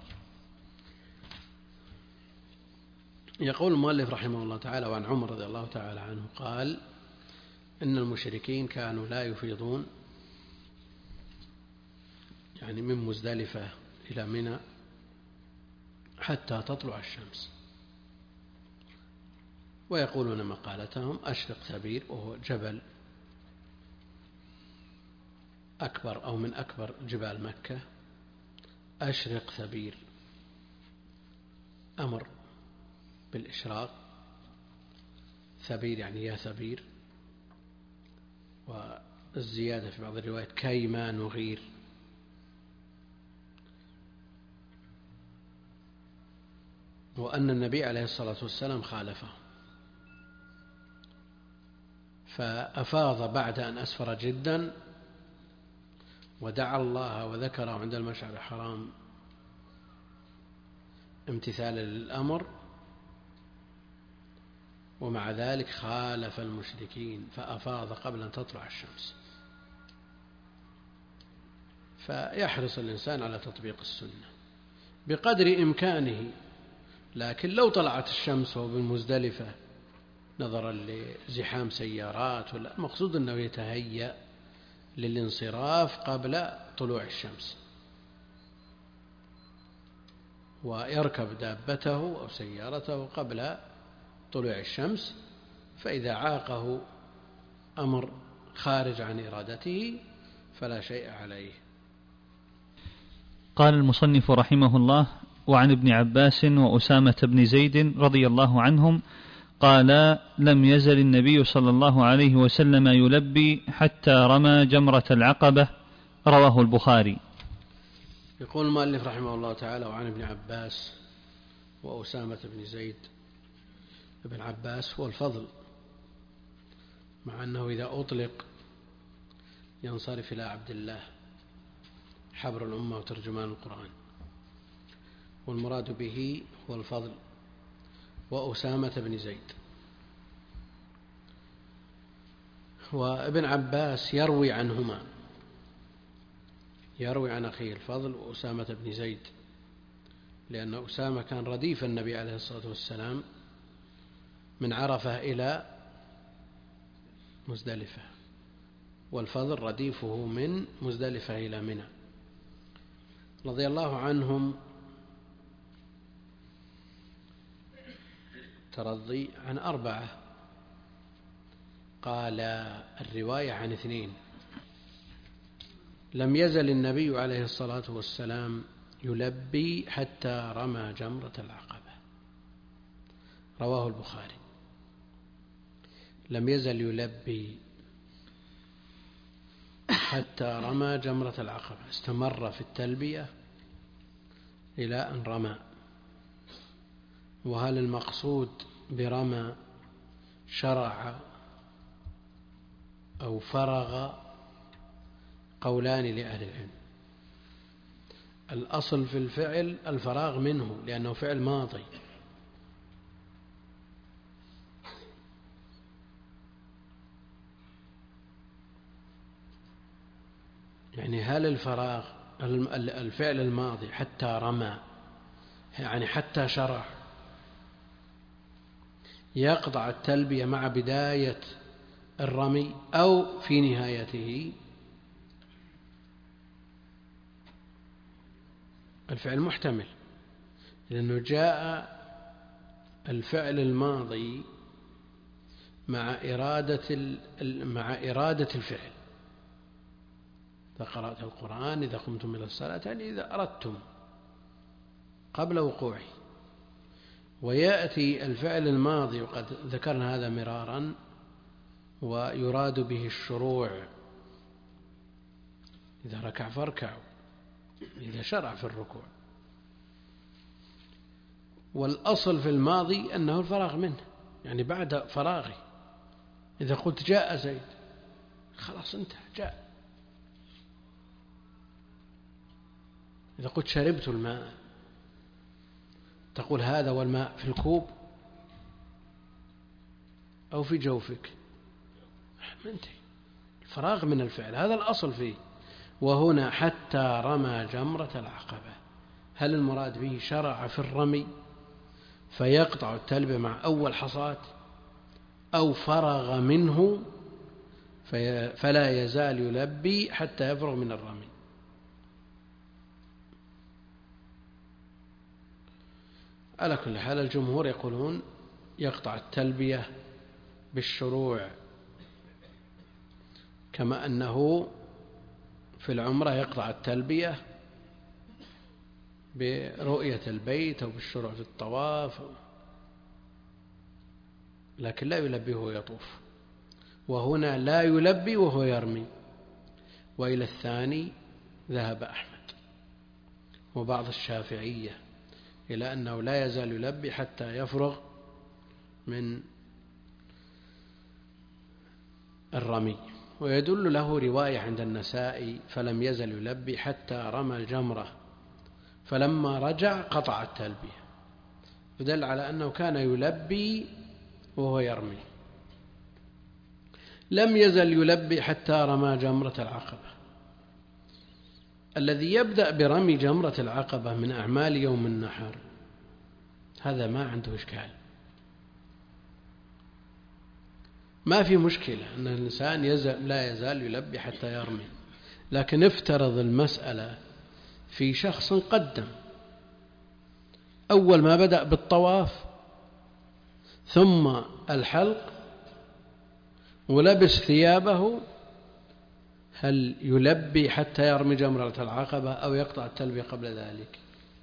يقول المؤلف رحمه الله تعالى: وعن عمر رضي الله تعالى عنه قال: إن المشركين كانوا لا يفيضون، يعني من مزدلفة إلى منى، حتى تطلع الشمس، ويقولون مقالتهم أشرق ثبير، وهو جبل أكبر أو من أكبر جبال مكة. أشرق ثبير، أمر بالإشراق، ثبير يعني يا ثبير، والزيادة في بعض الروايات كي ما نغير. وأن النبي عليه الصلاة والسلام خالفه فأفاض بعد أن أسفر جدا، ودعا الله وذكره عند المشعر الحرام امتثالا للأمر، ومع ذلك خالف المشركين فأفاض قبل أن تطلع الشمس. فيحرص الإنسان على تطبيق السنة بقدر إمكانه. لكن لو طلعت الشمس وهو بالمزدلفة نظرا لزحام سيارات، المقصود أنه يتهيأ للانصراف قبل طلوع الشمس، ويركب دابته أو سيارته قبل طلوع الشمس. فإذا عاقه أمر خارج عن إرادته فلا شيء عليه. قال المصنف رحمه الله: وعن ابن عباس وأسامة بن زيد رضي الله عنهم قال: لم يزل النبي صلى الله عليه وسلم يلبي حتى رمى جمرة العقبة. رواه البخاري. يقول المؤلف رحمه الله تعالى: وعن ابن عباس وأسامة بن زيد. ابن عباس هو الفضل، مع أنه إذا أطلق ينصرف إلى عبد الله حبر الأمة وترجمان القرآن، والمراد به هو الفضل. وأسامة بن زيد. وابن عباس يروي عنهما، يروي عن أخيه الفضل وأسامة بن زيد، لأن أسامة كان رديف النبي عليه الصلاة والسلام من عرفة إلى مزدلفة، والفضل رديفه من مزدلفة إلى منى. رضي الله عنهم ترضي عن 4، قال الرواية عن 2: لم يزل النبي عليه الصلاة والسلام يلبي حتى رمى جمرة العقبة. رواه البخاري. لم يزل يلبي حتى رمى جمرة العقبة، استمر في التلبية إلى أن رمى. وهل المقصود برمى شرع أو فرغ؟ قولان لأهل العلم. الأصل في الفعل الفراغ منه لأنه فعل ماضي، يعني هل الفراغ الفعل الماضي حتى رمى يعني حتى شرع يقطع التلبية مع بداية الرمي أو في نهايته؟ الفعل محتمل، لأنه جاء الفعل الماضي مع إرادة الفعل. إذا قرأت القرآن إذا قمتم إلى الصلاة يعني إذا أردتم قبل وقوعه. ويأتي الفعل الماضي وقد ذكرنا هذا مرارا ويراد به الشروع، إذا ركع فاركعوا، إذا شرع في الركوع. والأصل في الماضي أنه الفراغ منه، يعني بعد فراغه. إذا قلت جاء زيد خلاص انتهى، جاء. إذا قلت شربت الماء تقول هذا والماء في الكوب أو في جوفك، منتهي الفراغ من الفعل، هذا الأصل فيه. وهنا حتى رمى جمرة العقبة، هل المراد به شرع في الرمي فيقطع التلبية مع أول حصاة، أو فرغ منه فلا يزال يلبي حتى يفرغ من الرمي؟ على كل حال الجمهور يقولون يقطع التلبية بالشروع، كما أنه في العمرة يقطع التلبية برؤية البيت أو بالشروع في الطواف، لكن لا يلبي وهو يطوف. وهنا لا يلبي وهو يرمي. وإلى الثاني ذهب أحمد وبعض الشافعية إلى أنه لا يزال يلبي حتى يفرغ من الرمي. ويدل له رواية عند النسائي: فلم يزل يلبي حتى رمى الجمرة فلما رجع قطع التلبية، فدل على أنه كان يلبي وهو يرمي. لم يزل يلبي حتى رمى جمرة العقبة. الذي يبدأ برمي جمرة العقبة من أعمال يوم النحر هذا ما عنده إشكال، ما في مشكلة أن الإنسان لا يزال يلبي حتى يرمي. لكن افترض المسألة في شخص قدم أول ما بدأ بالطواف ثم الحلق ولبس ثيابه، هل يلبي حتى يرمي جمرة العقبة أو يقطع التلبية قبل ذلك؟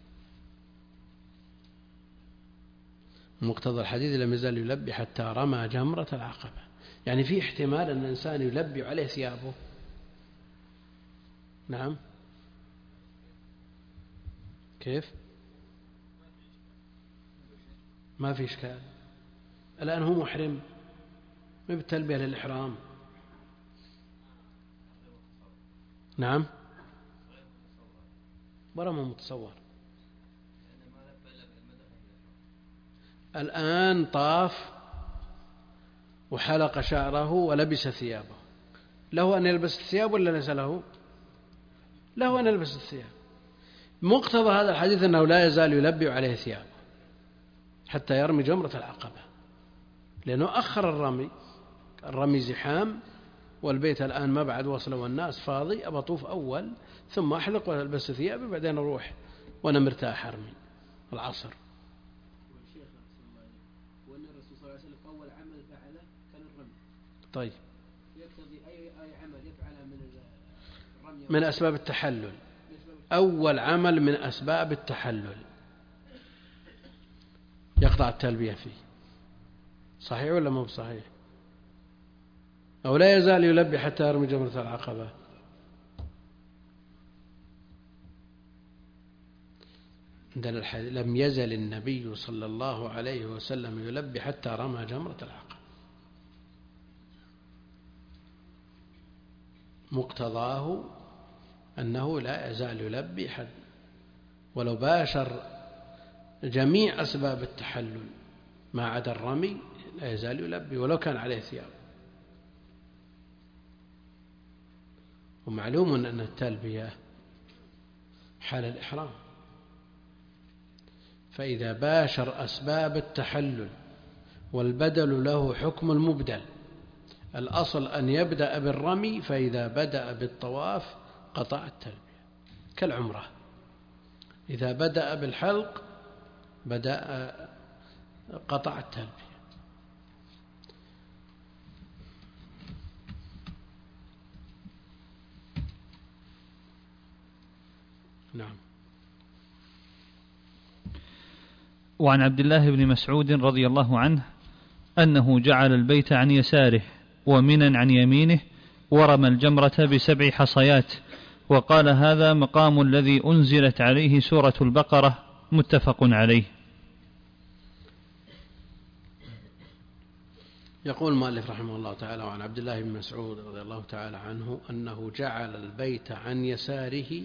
مقتضى الحديث: لم يزل يلبي حتى رمى جمرة العقبة، يعني في احتمال أن الإنسان يلبي عليه ثيابه. نعم، كيف؟ ما في إشكال، الآن هو محرم ما بالتلبية للإحرام. نعم، ولا ما متصور. الآن طاف وحلق شعره ولبس ثيابه، له أن يلبس الثياب ولا ليس له؟ له أن يلبس الثياب. مقتضى هذا الحديث أنه لا يزال يلبي عليه ثيابه حتى يرمي جمرة العقبة، لأنه أخر الرمي زحام والبيت الآن ما بعد وصل والناس فاضي، أبى أطوف أول ثم أحلق وألبس ثيابي بعدين أروح وأنا مرتاح أرمي العصر. والشيخ أحسن الله عليك، وأن الرسول صلى الله عليه وسلم أول عمل فعله كان الرمي. طيب يقتضي أي عمل يفعله من الرمي من أسباب التحلل، أول عمل من أسباب التحلل يقطع التلبية فيه، صحيح ولا مو صحيح؟ أو لا يزال يلبي حتى يرمي جمرة العقبة؟ عندنا الحديث لم يزل النبي صلى الله عليه وسلم يلبي حتى رمى جمرة العقبة، مقتضاه أنه لا يزال يلبي حد ولو باشر جميع أسباب التحلل ما عدا الرمي لا يزال يلبي ولو كان عليه ثياب. ومعلوم أن التلبية حال الإحرام، فإذا باشر أسباب التحلل والبدل له حكم المبدل، الأصل أن يبدأ بالرمي، فإذا بدأ بالطواف قطع التلبية كالعمرة، إذا بدأ بالحلق بدأ قطع التلبية. نعم. وعن عبد الله بن مسعود رضي الله عنه أنه جعل البيت عن يساره ومنا عن يمينه ورمى الجمرة ب7 حصيات، وقال هذا مقام الذي أنزلت عليه سورة البقرة، متفق عليه. يقول المؤلف رحمه الله تعالى: وعن عبد الله بن مسعود رضي الله تعالى عنه أنه جعل البيت عن يساره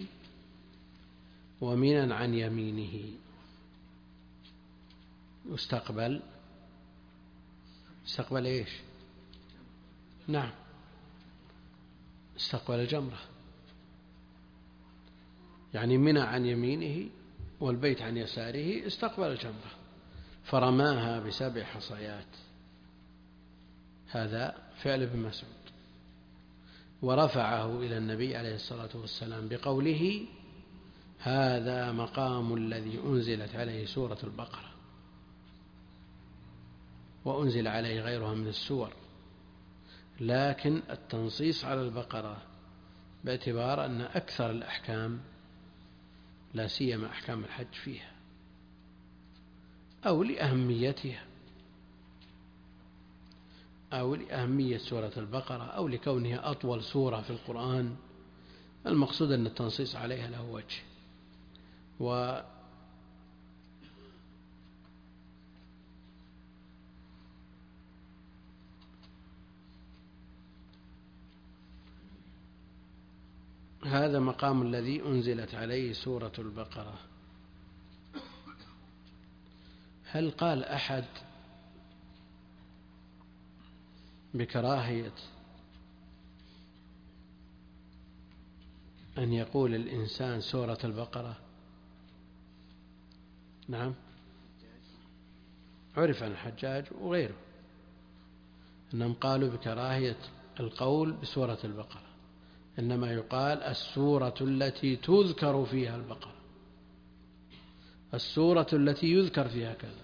ومنا عن يمينه، استقبل إيش؟ نعم، استقبل الجمرة، يعني منى عن يمينه والبيت عن يساره، استقبل الجمرة فرماها ب7 حصيات. هذا فعل ابن مسعود، ورفعه إلى النبي عليه الصلاة والسلام بقوله: هذا مقام الذي أنزلت عليه سورة البقرة، وأنزل عليه غيرها من السور، لكن التنصيص على البقرة باعتبار أن أكثر الأحكام لا سيما أحكام الحج فيها، أو لأهميتها، أو لأهمية سورة البقرة، أو لكونها أطول سورة في القرآن. المقصود أن التنصيص عليها له وجه. هذا مقام الذي أنزلت عليه سورة البقرة. هل قال أحد بكراهية أن يقول الإنسان سورة البقرة؟ نعم، عرف عن الحجاج وغيره أنهم قالوا بكراهية القول بسورة البقرة، إنما يقال السورة التي تذكر فيها البقرة، السورة التي يذكر فيها كذا،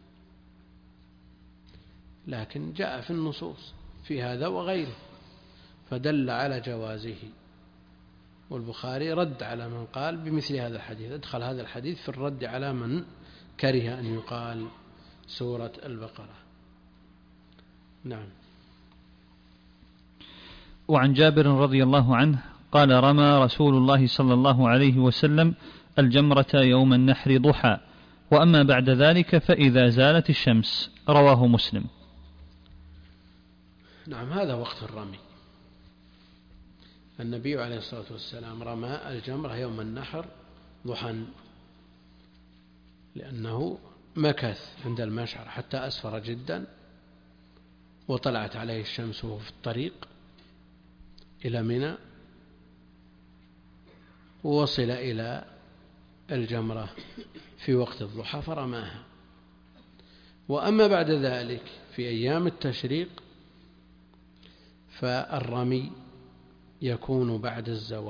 لكن جاء في النصوص في هذا وغيره فدل على جوازه. والبخاري رد على من قال بمثل هذا الحديث، ادخل هذا الحديث في الرد على من كره أن يقال سورة البقرة. نعم. وعن جابر رضي الله عنه قال: رمى رسول الله صلى الله عليه وسلم الجمرة يوم النحر ضحى، وأما بعد ذلك فإذا زالت الشمس. رواه مسلم. نعم، هذا وقت الرمي. النبي عليه الصلاة والسلام رمى الجمرة يوم النحر ضحى، لأنه مكث عند المشعر حتى أسفر جدا، وطلعت عليه الشمس وهو في الطريق إلى منى، ووصل إلى الجمرة في وقت الضحى فرماها. وأما بعد ذلك في أيام التشريق فالرمي يكون بعد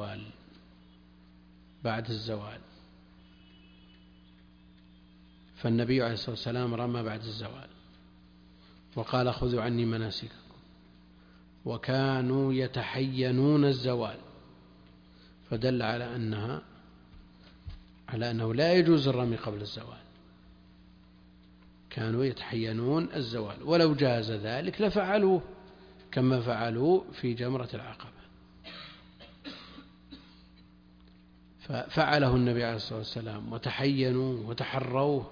الزوال. فالنبي عليه الصلاة والسلام رمى بعد الزوال وقال خذوا عني مناسككم، وكانوا يتحينون الزوال، فدل على أنه لا يجوز الرمي قبل الزوال. كانوا يتحينون الزوال، ولو جاز ذلك لفعلوه كما فعلوا في جمرة العقبة. ففعله النبي عليه الصلاة والسلام وتحينوا وتحروه،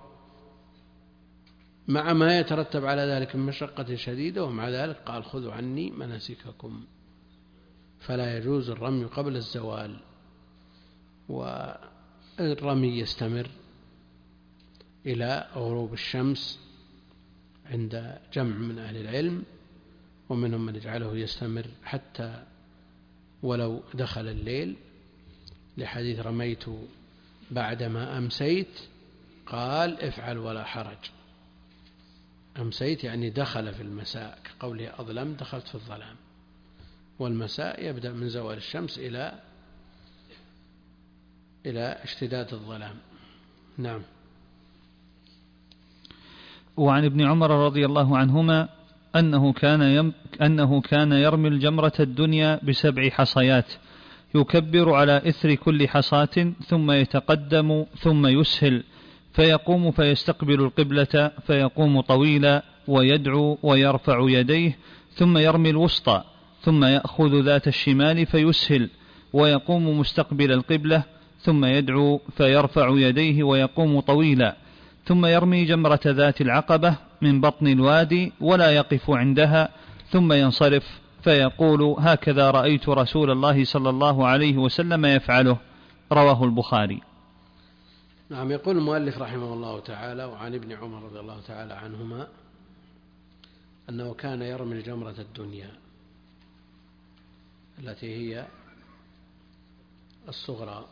مع ما يترتب على ذلك من مشقة شديدة، ومع ذلك قال خذوا عني مناسككم. فلا يجوز الرمي قبل الزوال. والرمي يستمر إلى غروب الشمس عند جمع من أهل العلم، ومنهم من يجعله يستمر حتى ولو دخل الليل، لحديث رميت بعدما أمسيت، قال افعل ولا حرج. أمسيت يعني دخل في المساء، كقوله أظلم دخلت في الظلام. والمساء يبدأ من زوال الشمس إلى اشتداد الظلام. نعم. وعن ابن عمر رضي الله عنهما أنه كان يرمي الجمرة الدنيا ب7 حصيات، يكبر على إثر كل حصاة، ثم يتقدم ثم يسهل، فيقوم فيستقبل القبلة، فيقوم طويلا ويدعو ويرفع يديه، ثم يرمي الوسطى، ثم يأخذ ذات الشمال فيسهل، ويقوم مستقبل القبلة، ثم يدعو فيرفع يديه ويقوم طويلا، ثم يرمي جمرة ذات العقبة من بطن الوادي ولا يقف عندها، ثم ينصرف فيقول هكذا رأيت رسول الله صلى الله عليه وسلم يفعله. رواه البخاري. نعم. يقول المؤلف رحمه الله تعالى: وعن ابن عمر رضي الله تعالى عنهما أنه كان يرمي الجمرة الدنيا التي هي الصغرى،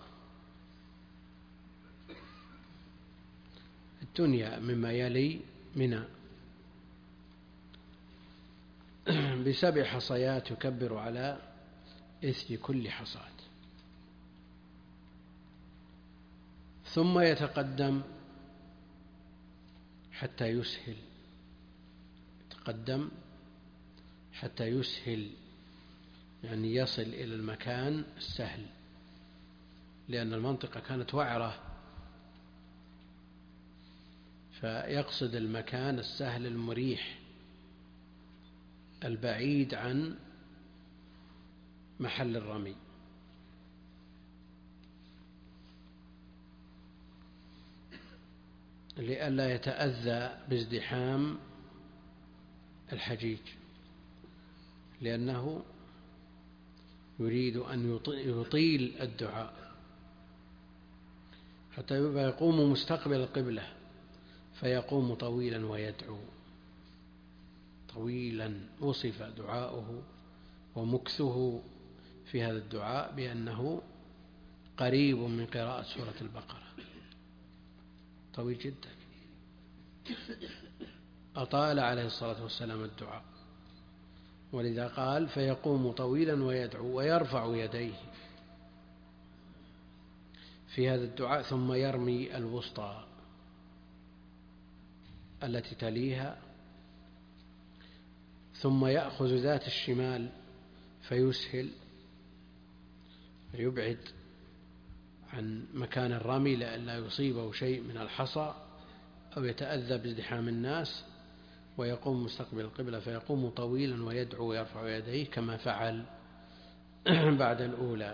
الدنيا مما يلي منى، ب7 حصيات يكبر على إثر كل حصاة، ثم يتقدم حتى يسهل. يتقدم حتى يسهل يعني يصل إلى المكان السهل، لأن المنطقة كانت وعرة، فيقصد المكان السهل المريح البعيد عن محل الرمي. لئلا يتأذى بازدحام الحجيج، لأنه يريد أن يطيل الدعاء حتى يقوم مستقبل القبلة، فيقوم طويلا ويدعو طويلا. وصف دعاؤه ومكثه في هذا الدعاء بأنه قريب من قراءة سورة البقرة، طويل جدا. أطال عليه الصلاة والسلام الدعاء، ولذا قال فيقوم طويلا ويدعو ويرفع يديه في هذا الدعاء، ثم يرمي الوسطى التي تليها، ثم يأخذ ذات الشمال فيسهل، يبعد عن مكان الرمي لئلا يصيبه شيء من الحصى أو يتأذى بازدحام الناس، ويقوم مستقبل القبلة، فيقوم طويلا ويدعو ويرفع يديه كما فعل بعد الأولى.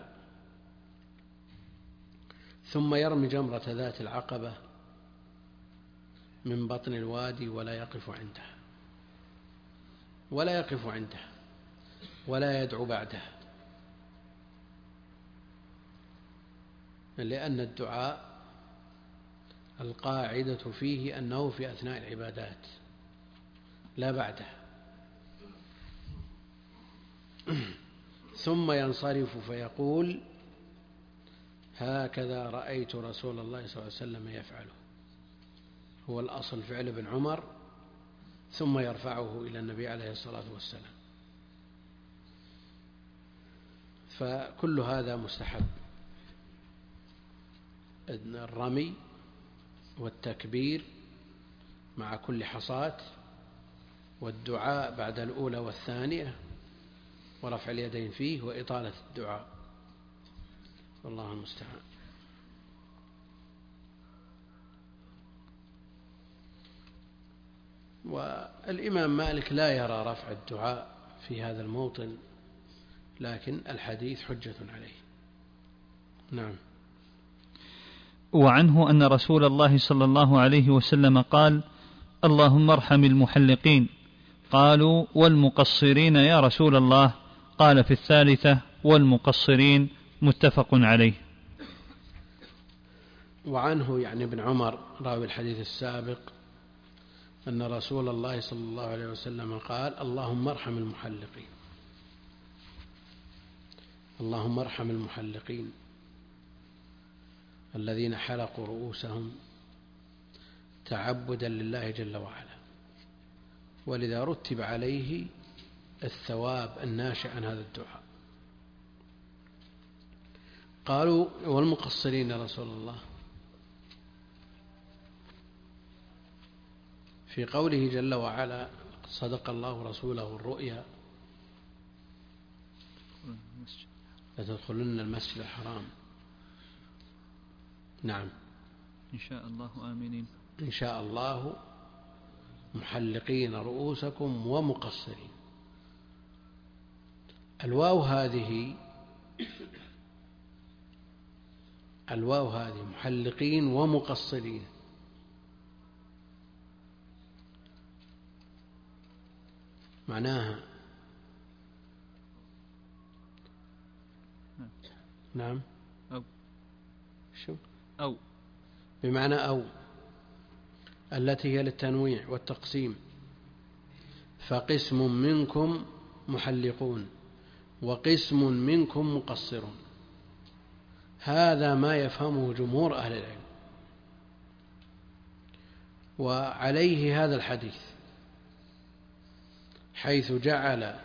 ثم يرمي جمرة ذات العقبة من بطن الوادي ولا يقف عندها ولا يدعو بعدها، لأن الدعاء القاعدة فيه أنه في أثناء العبادات لا بعدها. ثم ينصرف فيقول هكذا رأيت رسول الله صلى الله عليه وسلم يفعله. هو الأصل فعل ابن عمر، ثم يرفعه إلى النبي عليه الصلاة والسلام. فكل هذا مستحب، الرمي والتكبير مع كل حصاة، والدعاء بعد الأولى والثانية، ورفع اليدين فيه، وإطالة الدعاء، والله المستعان. والإمام مالك لا يرى رفع الدعاء في هذا الموطن، لكن الحديث حجة عليه. نعم. وعنه أن رسول الله صلى الله عليه وسلم قال: اللهم ارحم المحلقين. قالوا: والمقصرين يا رسول الله؟ قال في الثالثة: والمقصرين. متفق عليه. وعنه يعني ابن عمر راوي الحديث السابق أن رسول الله صلى الله عليه وسلم قال: اللهم ارحم المحلقين، اللهم ارحم المحلقين الذين حلقوا رؤوسهم تعبدا لله جل وعلا، ولذا رتب عليه الثواب الناشئ عن هذا الدعاء. قالوا: والمقصرين يا رسول الله؟ في قوله جل وعلا: صدق الله رسوله الرؤيا لتدخلن المسجد الحرام. نعم. إن شاء الله آمنين. إن شاء الله محلقين رؤوسكم ومقصرين. الواو هذه محلقين ومقصرين، معناها نعم أو شو أو بمعنى أو التي هي للتنويع والتقسيم، فقسم منكم محلقون وقسم منكم مقصرون. هذا ما يفهمه جمهور أهل العلم، وعليه هذا الحديث، حيث جعل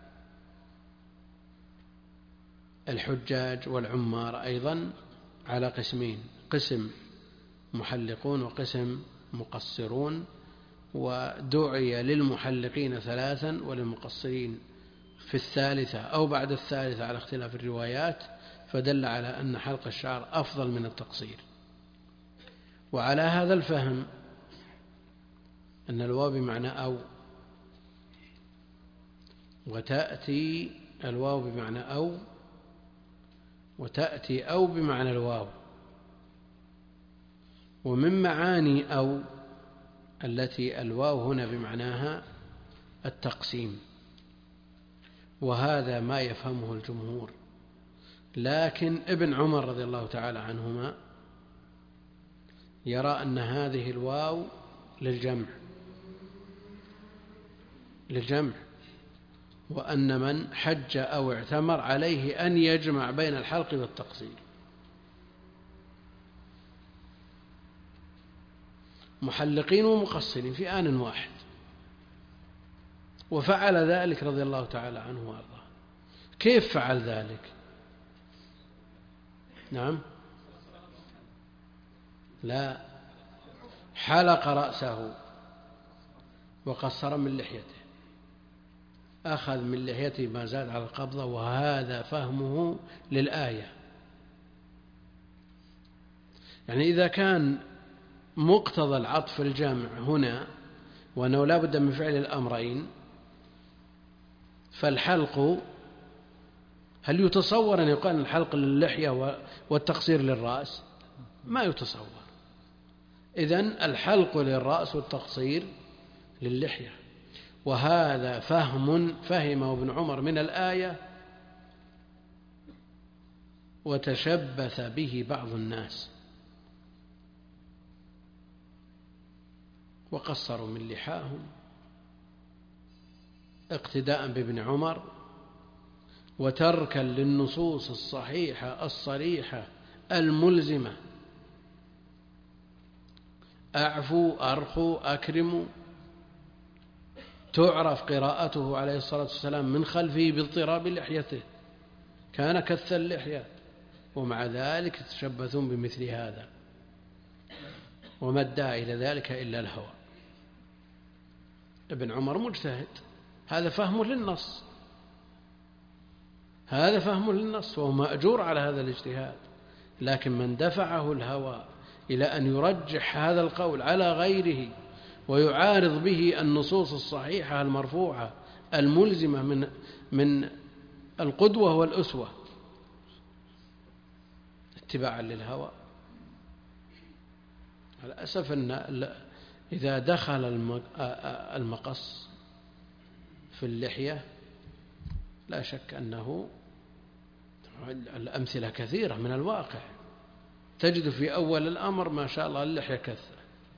الحجاج والعمار أيضا على قسمين: قسم محلقون وقسم مقصرون، ودعي للمحلقين 3 وللمقصرين في الثالثة أو بعد الثالثة على اختلاف الروايات، فدل على أن حلق الشعر أفضل من التقصير. وعلى هذا الفهم أن الواو بمعنى أو، وتأتي الواو بمعنى أو، وتأتي أو بمعنى الواو. ومن معاني أو التي الواو هنا بمعناها التقسيم، وهذا ما يفهمه الجمهور. لكن ابن عمر رضي الله تعالى عنهما يرى أن هذه الواو للجمع، وأن من حج أو اعتمر عليه أن يجمع بين الحلق والتقصير. محلقين ومقصرين في آن واحد، وفعل ذلك رضي الله تعالى عنه وارضاه. كيف فعل ذلك؟ نعم، لا، حلق رأسه وقصر من لحيته، أخذ من لحيته ما زاد على القبضة، وهذا فهمه للآية. يعني إذا كان مقتضى العطف الجامع هنا وأنه لا بد من فعل الأمرين، فالحلق، هل يتصور أن يقال الحلق للحية والتقصير للرأس؟ ما يتصور. إذن الحلق للرأس والتقصير للحية، وهذا فهمه ابن عمر من الآية، وتشبث به بعض الناس وقصروا من لحاهم اقتداء بابن عمر، وتركا للنصوص الصحيحة الصريحة الملزمة: أعفوا، أرخوا، أكرموا. تعرف قراءته عليه الصلاة والسلام من خلفه باضطراب لحيته، كان كث اللحية، ومع ذلك يتشبثون بمثل هذا، وما ادعى إلى ذلك إلا الهوى. ابن عمر مجتهد، هذا فهمه للنص، هذا فهمه للنص، وهو مأجور على هذا الاجتهاد. لكن من دفعه الهوى إلى أن يرجح هذا القول على غيره ويعارض به النصوص الصحيحة المرفوعة الملزمة من القدوة والأسوة اتباعا للهوى، الأسف أن إذا دخل المقص في اللحية لا شك أنه الأمثلة كثيرة من الواقع، تجد في أول الأمر ما شاء الله اللحية كثة،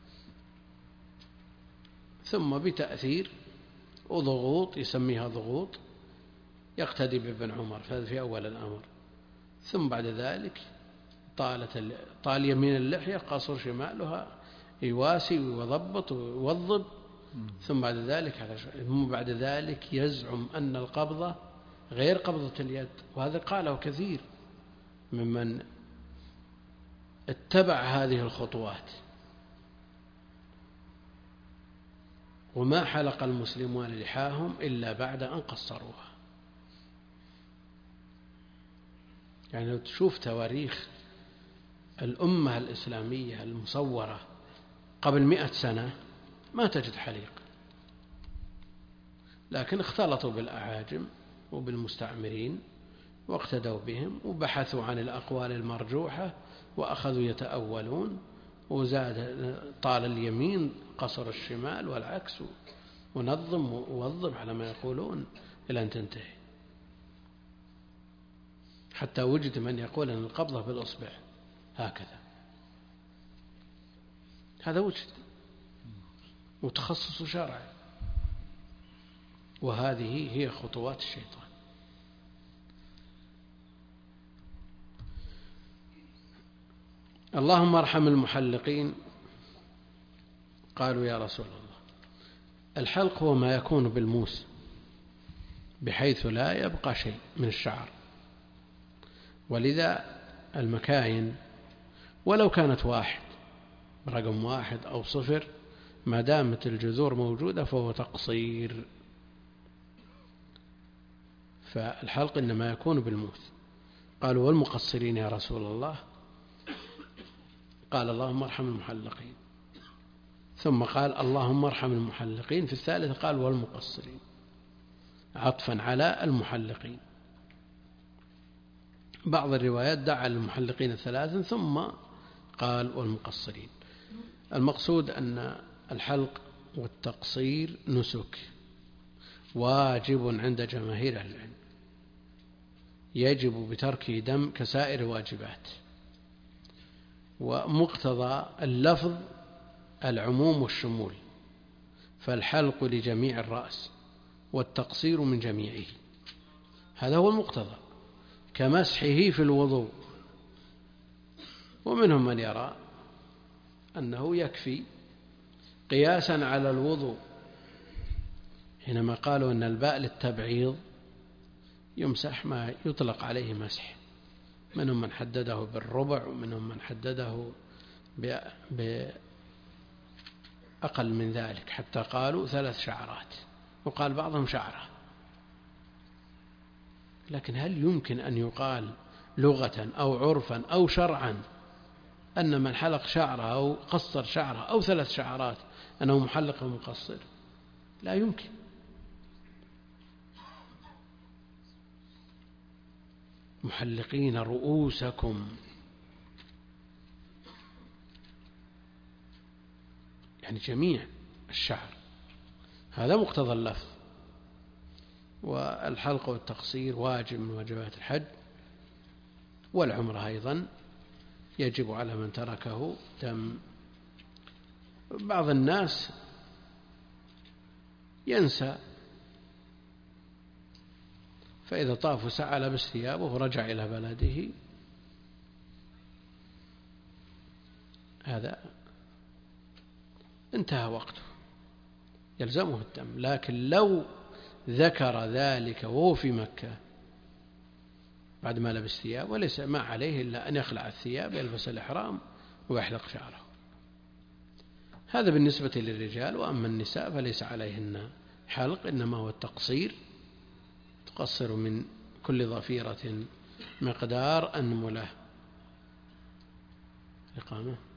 ثم بتأثير وضغوط يسميها ضغوط يقتدي بابن عمر في أول الأمر، ثم بعد ذلك طال يمين اللحية قصر شمالها يواسي ويضبط ويوضب، ثم بعد ذلك يزعم أن القبضة غير قبضة اليد. وهذا قاله كثير ممن اتبع هذه الخطوات. وما حلق المسلمون لحاهم إلا بعد أن قصروها. يعني لو تشوف تواريخ الأمة الإسلامية المصورة قبل 100 سنة ما تجد حليق، لكن اختلطوا بالأعاجم وبالمستعمرين واقتدوا بهم وبحثوا عن الأقوال المرجوحة وأخذوا يتأولون، وزاد طال اليمين قصر الشمال والعكس، ونظم ووظم على ما يقولون إلى أن تنتهي، حتى وجد من يقول أن القبضة بالأصبع هكذا. هذا وجد وتخصص شرعي، وهذه هي خطوات الشيطان. اللهم ارحم المحلقين. قالوا يا رسول الله الحلق هو ما يكون بالموس بحيث لا يبقى شيء من الشعر، ولذا المكاين ولو كانت 1 رقم 1 أو 0 ما دامت الجذور موجودة فهو تقصير. فالحلق إنما يكون بالموس. قالوا والمقصرين يا رسول الله؟ قال اللهم ارحم المحلقين، ثم قال اللهم ارحم المحلقين، في الثالث قال والمقصرين، عطفا على المحلقين. بعض الروايات دعا للمحلقين 3 ثم قال والمقصرين. المقصود أن الحلق والتقصير نسك واجب عند جماهير أهل العلم، يجب بتركه دم كسائر الواجبات، ومقتضى اللفظ العموم والشمول، فالحلق لجميع الرأس والتقصير من جميعه، هذا هو المقتضى، كمسحه في الوضوء. ومنهم من يرى أنه يكفي قياسا على الوضوء حينما قالوا أن الباء للتبعيض يمسح ما يطلق عليه مسح، منهم من حدده بالربع ومنهم من حدده بأقل من ذلك، حتى قالوا 3 شعرات، وقال بعضهم شعرة. لكن هل يمكن أن يقال لغة أو عرفا أو شرعا أن من حلق شعره أو قصر شعره أو 3 شعرات أنه محلق ومقصر؟ لا يمكن. محلقين رؤوسكم، يعني جميع الشعر، هذا مقتضى اللفظ. والحلق والتقصير واجب من واجبات الحج، والعمرة أيضا يجب على من تركه دم. بعض الناس ينسى، فإذا طاف سعى لبس ثيابه ورجع إلى بلده، هذا انتهى وقته، يلزمه الدم. لكن لو ذكر ذلك وهو في مكة بعد ما لبس ثياب، وليس ما عليه إلا أن يخلع الثياب يلبس الإحرام ويحلق شعره. هذا بالنسبة للرجال. وأما النساء فليس عليهن حلق، إنما هو التقصير، تقصر من كل ضفيرة مقدار أنملة. إقامة.